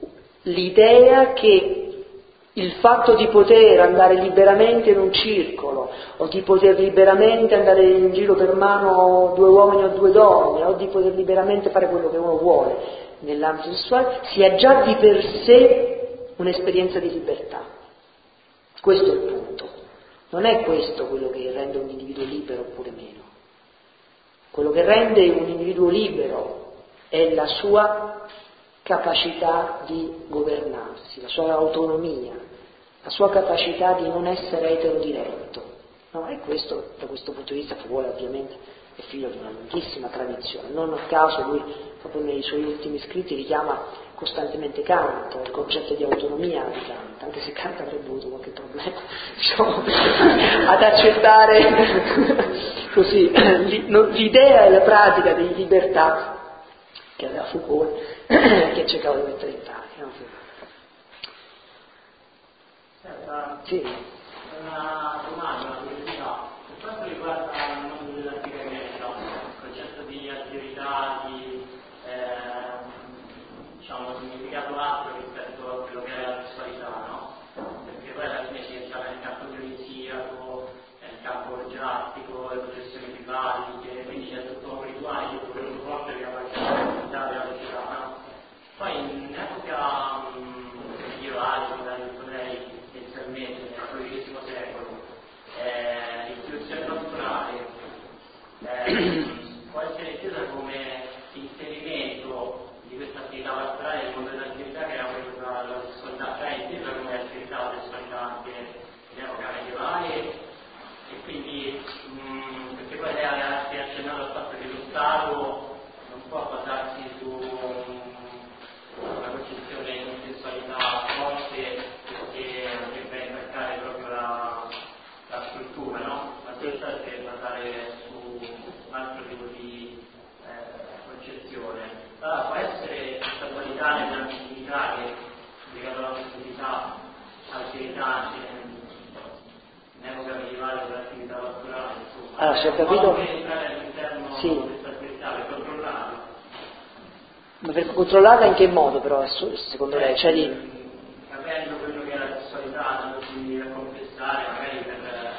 l'idea che il fatto di poter andare liberamente in un circolo, o di poter liberamente andare in giro per mano due uomini o due donne, o di poter liberamente fare quello che uno vuole nell'ambito sessuale, sia già di per sé un'esperienza di libertà. Questo è il punto. Non è questo quello che rende un individuo libero oppure meno. Quello che rende un individuo libero è la sua capacità di governarsi, la sua autonomia, la sua capacità di non essere eterodiretto. No? E questo, da questo punto di vista, Foucault ovviamente è figlio di una lunghissima tradizione. Non a caso lui, proprio nei suoi ultimi scritti, richiama costantemente Kant, il concetto di autonomia di Kant, anche se Kant avrebbe avuto qualche problema, diciamo, ad accettare così l'idea e la pratica di libertà che aveva Foucault, che cercava di mettere in pratica. No? Senta, sì. una domanda, una curiosità. Per quanto riguarda il mondo dell'accademia, il concetto di attività, di eh, diciamo, significato altro rispetto a quello che è la sessualità, no? Perché poi alla fine si entra nel campo dionisiaco, nel campo orgiastico, le processioni rituali, quindi c'è tutto un rituale che pure un forte che ha della società, no? Poi in epoca medievale, magari potrei inizialmente nel quindicesimo secolo, eh, l'istituzione pastorale eh, può essere intesa come inserimento di questa attività pastorale nel mondo dell'attività che era quella la sessualità, cioè intesa come attività la sessualità anche in epoca medievale, e quindi mh, perché poi lei ha accennato al fatto che lo Stato non può basarsi su una concezione di sessualità forte perché andrebbe a intaccare proprio la, la struttura, no? Ma si deve basare su un altro tipo di eh, concezione. Allora può essere questa qualità nell'antichità che attività, attività in epoca medievale per attività pastorale, insomma. Allora, se ho capito... Per entrare all'interno sì. di questa attività, per controllarla. Ma per controllarla in che modo però, secondo lei? Cioè di... Capendo quello che è la sessualità, andandosi a confessare, magari per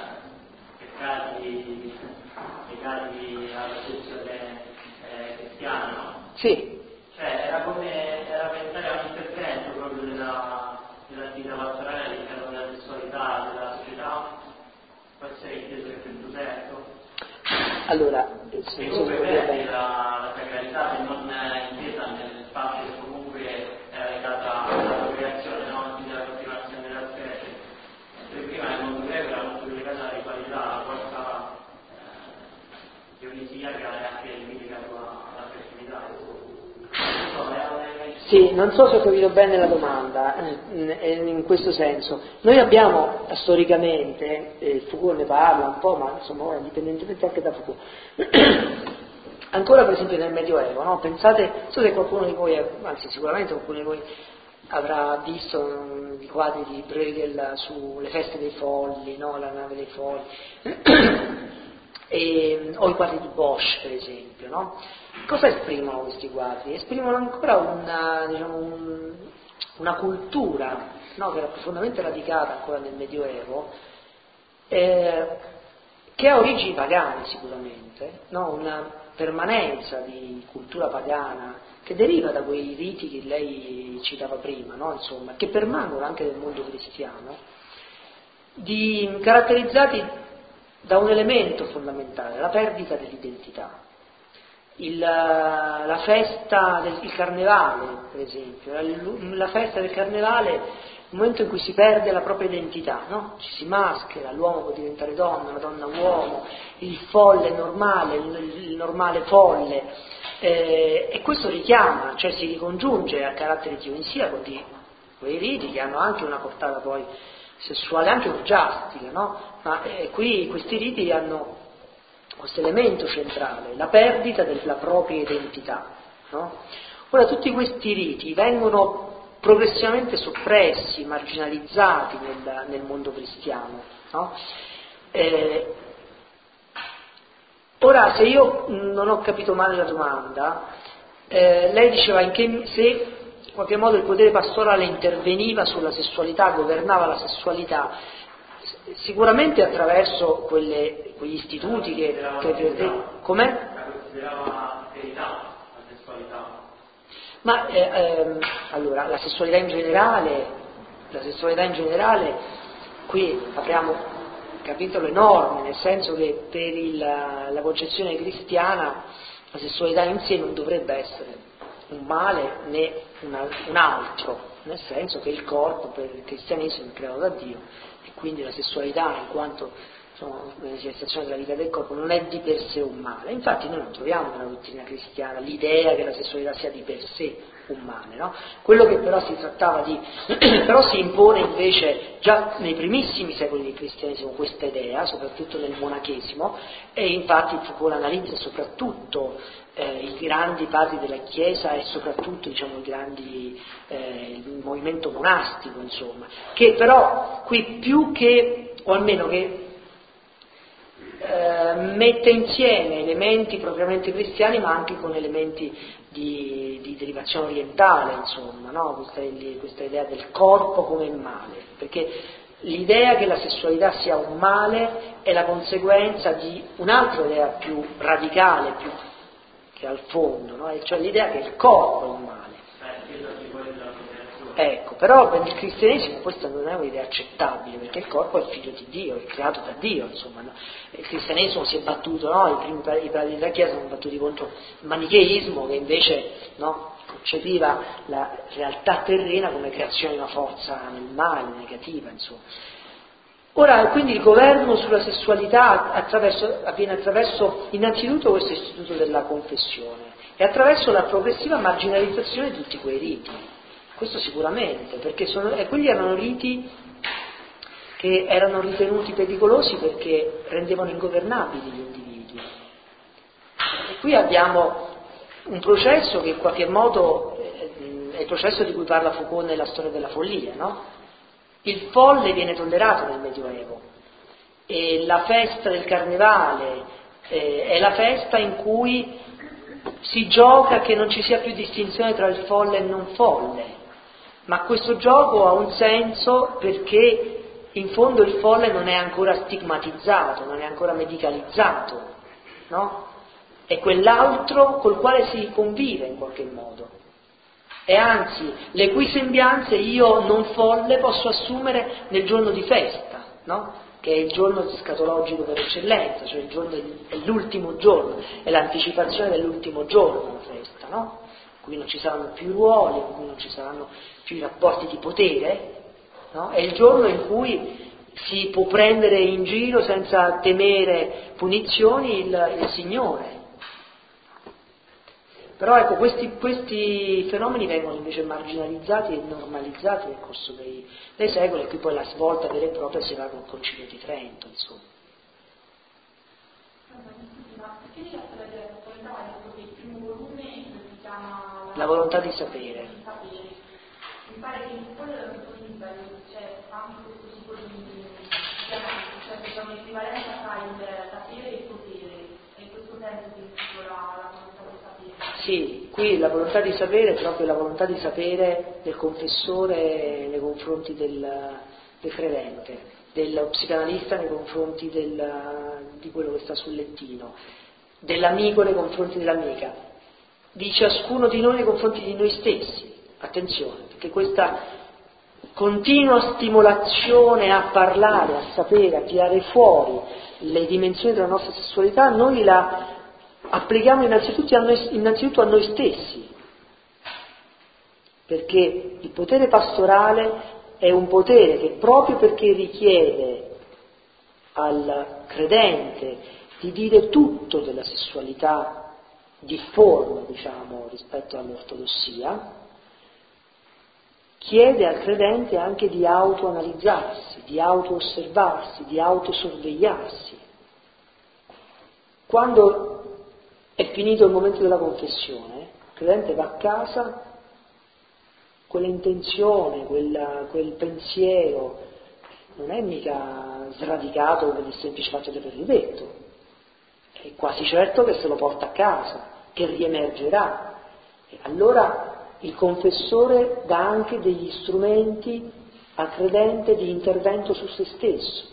peccati legati alla tradizione eh, cristiana, no? Sì. Cioè era come era pensare a un intervento proprio della, dell'attività pastorale all'interno della sessualità della società, può essere inteso in questo senso. Allora, e comunque perde la, la sacralità se non intesa nel fatto che comunque era legata alla procreazione, no? Quindi alla continuazione della specie. Mentre prima nel mondo greco era molto più legata alla ritualità, alla forza eh, dionisiaca e anche legato alla fertilità. Sì, non so se ho capito bene la domanda, eh, in questo senso. Noi abbiamo storicamente, eh, Foucault ne parla un po', ma insomma, indipendentemente anche da Foucault, ancora per esempio nel Medioevo, no? Pensate, non so se qualcuno di voi, anzi sicuramente qualcuno di voi avrà visto um, i quadri di Bruegel sulle feste dei folli, no? La nave dei folli, e, o i quadri di Bosch per esempio, no? Cosa esprimono questi quadri? Esprimono ancora una, diciamo, un, una cultura, no? Che era profondamente radicata ancora nel Medioevo, eh, che ha origini pagane sicuramente, no? Una permanenza di cultura pagana che deriva da quei riti che lei citava prima, no? Insomma, che permangono anche nel mondo cristiano, di, caratterizzati da un elemento fondamentale, la perdita dell'identità. Il, la festa del il carnevale, per esempio, la, la festa del carnevale è il momento in cui si perde la propria identità, no? Ci si maschera, l'uomo può diventare donna, la donna uomo, il folle normale, il, il normale folle, eh, e questo richiama, cioè si ricongiunge a carattere dionisiaco di quei riti che hanno anche una portata poi sessuale, anche orgiastica, no? Ma eh, qui questi riti hanno questo elemento centrale, la perdita della propria identità, no? Ora tutti questi riti vengono progressivamente soppressi, marginalizzati nel, nel mondo cristiano, no? Eh, ora se io non ho capito male la domanda, eh, lei diceva in che, se in qualche modo il potere pastorale interveniva sulla sessualità, governava la sessualità, sicuramente attraverso quelle, quegli istituti che, che, che com'è? La considerava verità la sessualità. Ma eh, ehm, allora la sessualità in generale, la sessualità in generale, qui apriamo un capitolo enorme, nel senso che per il, la concezione cristiana la sessualità in sé non dovrebbe essere un male né una, un altro, nel senso che il corpo per il cristianesimo è creato da Dio e quindi la sessualità in quanto insomma, una manifestazione della vita del corpo non è di per sé un male. Infatti noi non troviamo nella dottrina cristiana l'idea che la sessualità sia di per sé un male, no? Quello che però si trattava di però si impone invece già nei primissimi secoli del cristianesimo questa idea, soprattutto nel monachesimo, e infatti Foucault analizza soprattutto eh, i grandi padri della Chiesa e soprattutto diciamo i grandi eh, il movimento monastico, insomma, che però qui più che, o almeno che eh, mette insieme elementi propriamente cristiani ma anche con elementi di, di derivazione orientale, insomma, no? questa, questa idea del corpo come male, perché l'idea che la sessualità sia un male è la conseguenza di un'altra idea più radicale, più che al fondo, no? Cioè l'idea che il corpo è un male. Ecco, però per il cristianesimo questa non è un'idea accettabile, perché il corpo è figlio di Dio, è creato da Dio, insomma, no? Il cristianesimo si è battuto, no? I primi i padri della Chiesa sono battuti contro il manicheismo che invece, no, concepiva la realtà terrena come creazione di una forza nel male, negativa, insomma. Ora, quindi il governo sulla sessualità attraverso, avviene attraverso innanzitutto questo istituto della confessione e attraverso la progressiva marginalizzazione di tutti quei riti. Questo sicuramente, perché sono, eh, quelli erano riti che erano ritenuti pericolosi perché rendevano ingovernabili gli individui. E qui abbiamo un processo che in qualche modo eh, è il processo di cui parla Foucault nella storia della follia, no? Il folle viene tollerato nel Medioevo e la festa del Carnevale eh, è la festa in cui si gioca che non ci sia più distinzione tra il folle e il non folle, ma questo gioco ha un senso perché in fondo il folle non è ancora stigmatizzato, non è ancora medicalizzato, no? È quell'altro col quale si convive in qualche modo. E anzi, le cui sembianze io non folle posso assumere nel giorno di festa, no? Che è il giorno scatologico per eccellenza, cioè il giorno di, è l'ultimo giorno, è l'anticipazione dell'ultimo giorno la festa, no? In cui non ci saranno più ruoli, in cui non ci saranno più i rapporti di potere, no? È il giorno in cui si può prendere in giro senza temere punizioni il, il Signore. Però ecco, questi, questi fenomeni vengono invece marginalizzati e normalizzati nel corso dei, dei secoli, e qui poi la svolta vera e propria si va col Concilio di Trento, insomma. Ma perché la storia della sessualità è detto che il primo volume si chiama La volontà di sapere. Mi pare che il folle della sessualità c'è anche questo tipo di chiamamento, cioè c'è un'equivalenza tra il sapere e il potere, e in questo senso si intitola la volontà di sapere. Sì, qui la volontà di sapere è proprio la volontà di sapere del confessore nei confronti del, del credente, dello psicanalista nei confronti del, di quello che sta sul lettino, dell'amico nei confronti dell'amica, di ciascuno di noi nei confronti di noi stessi. Attenzione, perché questa continua stimolazione a parlare, a sapere, a tirare fuori le dimensioni della nostra sessualità, noi la applichiamo innanzitutto a noi, innanzitutto a noi stessi, perché il potere pastorale è un potere che proprio perché richiede al credente di dire tutto della sessualità difforme, diciamo, rispetto all'ortodossia, chiede al credente anche di autoanalizzarsi, di auto-osservarsi, di autosorvegliarsi. Quando è finito il momento della confessione, il credente va a casa, quell'intenzione, quella, quel pensiero non è mica sradicato per il semplice fatto di averlo detto, è quasi certo che se lo porta a casa, che riemergerà. E allora il confessore dà anche degli strumenti al credente di intervento su se stesso,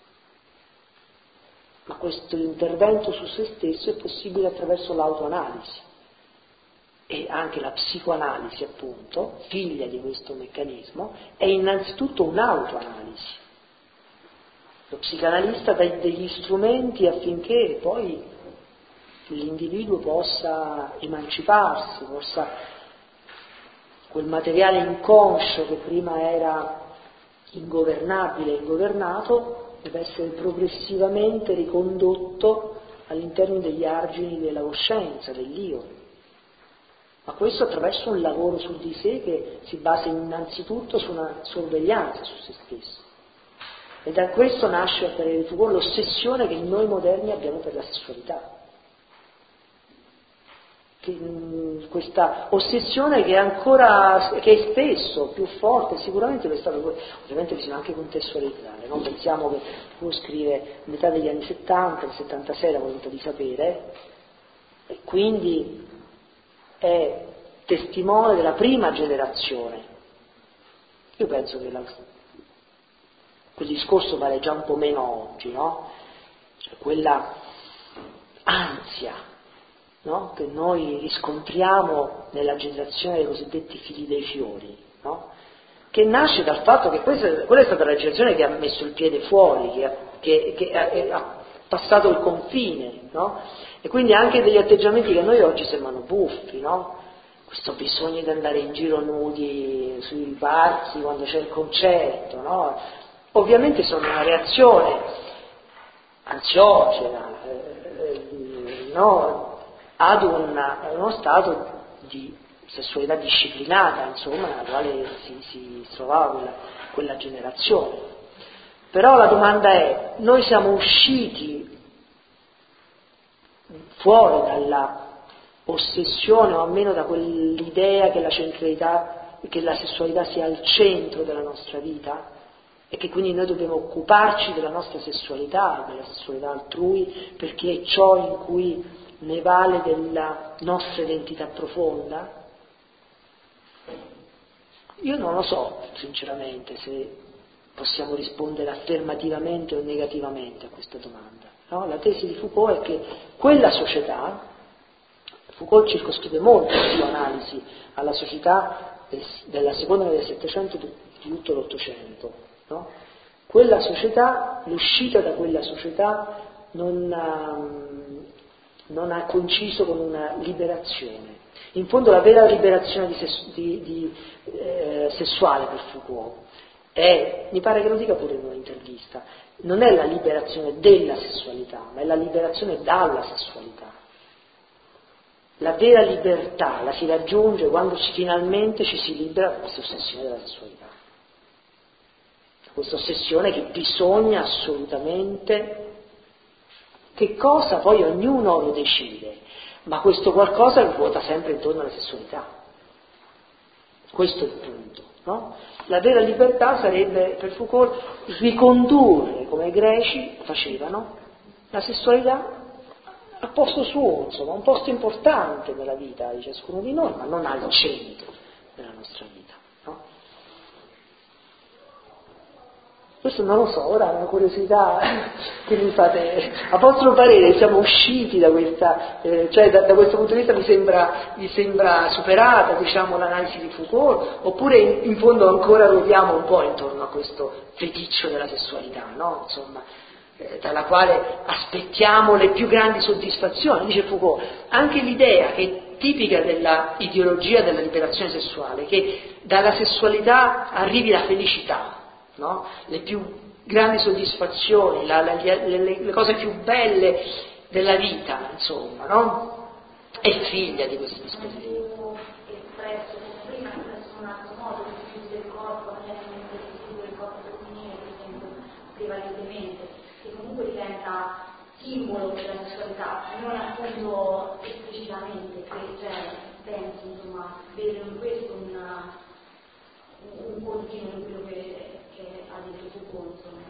ma questo intervento su se stesso è possibile attraverso l'autoanalisi, e anche la psicoanalisi, appunto, figlia di questo meccanismo, è innanzitutto un'autoanalisi. Lo psicanalista dà degli strumenti affinché poi l'individuo possa emanciparsi, possa quel materiale inconscio che prima era ingovernabile e ingovernato deve essere progressivamente ricondotto all'interno degli argini della coscienza, dell'io. Ma questo attraverso un lavoro su di sé che si basa innanzitutto su una sorveglianza su se stesso. E da questo nasce, per il Foucault, l'ossessione che noi moderni abbiamo per la sessualità. Che, mh, questa ossessione che è ancora, che è spesso più forte, sicuramente è stato, ovviamente bisogna anche contestualizzare, non pensiamo che uno scrive a metà degli anni settanta, nel settantasei la volontà di sapere, e quindi è testimone della prima generazione. Io penso che la, quel discorso vale già un po' meno oggi, no? Cioè quella ansia, no? Che noi riscontriamo nella generazione dei cosiddetti figli dei fiori, no? Che nasce dal fatto che questa, quella è stata la generazione che ha messo il piede fuori, che ha, che, che ha, ha passato il confine, no? E quindi anche degli atteggiamenti che a noi oggi sembrano buffi, no? Questo bisogno di andare in giro nudi sui palchi quando c'è il concerto, no? Ovviamente sono una reazione ansiogena, eh, no? Ad un, uno stato di sessualità disciplinata, insomma, nella quale si, si trovava quella, quella generazione. Però la domanda è, noi siamo usciti fuori dalla ossessione, o almeno da quell'idea che la centralità, che la sessualità sia al centro della nostra vita? e che quindi noi dobbiamo occuparci della nostra sessualità, della sessualità altrui, perché è ciò in cui ne vale della nostra identità profonda? Io non lo so, sinceramente, se possiamo rispondere affermativamente o negativamente a questa domanda. No? La tesi di Foucault è che quella società, Foucault circoscrive molto la sua analisi alla società della seconda metà del Settecento e di tutto l'Ottocento. No? Quella società, l'uscita da quella società non ha, non ha coinciso con una liberazione. In fondo la vera liberazione di ses- di, di, eh, sessuale per Foucault è, mi pare che lo dica pure in un'intervista, non è la liberazione della sessualità, ma è la liberazione dalla sessualità. La vera libertà la si raggiunge quando ci, finalmente ci si libera da questa ossessione della sessualità. Questa ossessione che bisogna assolutamente, che cosa poi ognuno lo decide, ma questo qualcosa ruota sempre intorno alla sessualità. Questo è il punto, no? La vera libertà sarebbe per Foucault ricondurre, come i greci facevano, la sessualità al posto suo, insomma, un posto importante nella vita di ciascuno di noi, ma non al centro della nostra vita, no? Questo non lo so, ora è una curiosità che mi fate. A vostro parere siamo usciti da questa, eh, cioè da, da questo punto di vista vi sembra, vi sembra superata, diciamo, l'analisi di Foucault, oppure in, in fondo ancora ruotiamo un po' intorno a questo feticcio della sessualità, no? Insomma, eh, dalla quale aspettiamo le più grandi soddisfazioni. Dice Foucault, anche l'idea che è tipica della ideologia della liberazione sessuale, che dalla sessualità arrivi la felicità, no? Le più grandi soddisfazioni, la, la, le, le cose più belle della vita, insomma, no? È figlia di questo dispositivo. Espresso prima, espresso in un altro modo, il del corpo, chiaramente il corpo femminile, per esempio, prevalentemente, che comunque diventa simbolo della sessualità, non appunto esplicitamente, cioè penso, insomma, vedo in questo una, un continuo in quello che che ha detto Foucault, insomma.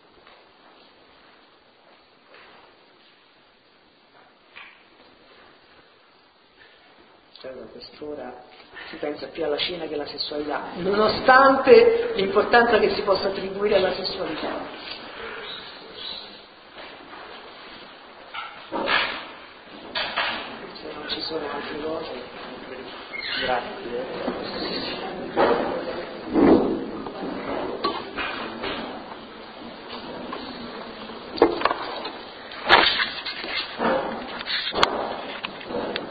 Cioè, da quest'ora si pensa più alla cena che alla sessualità, nonostante l'importanza che si possa attribuire alla sessualità. Se non ci sono altre cose, grazie.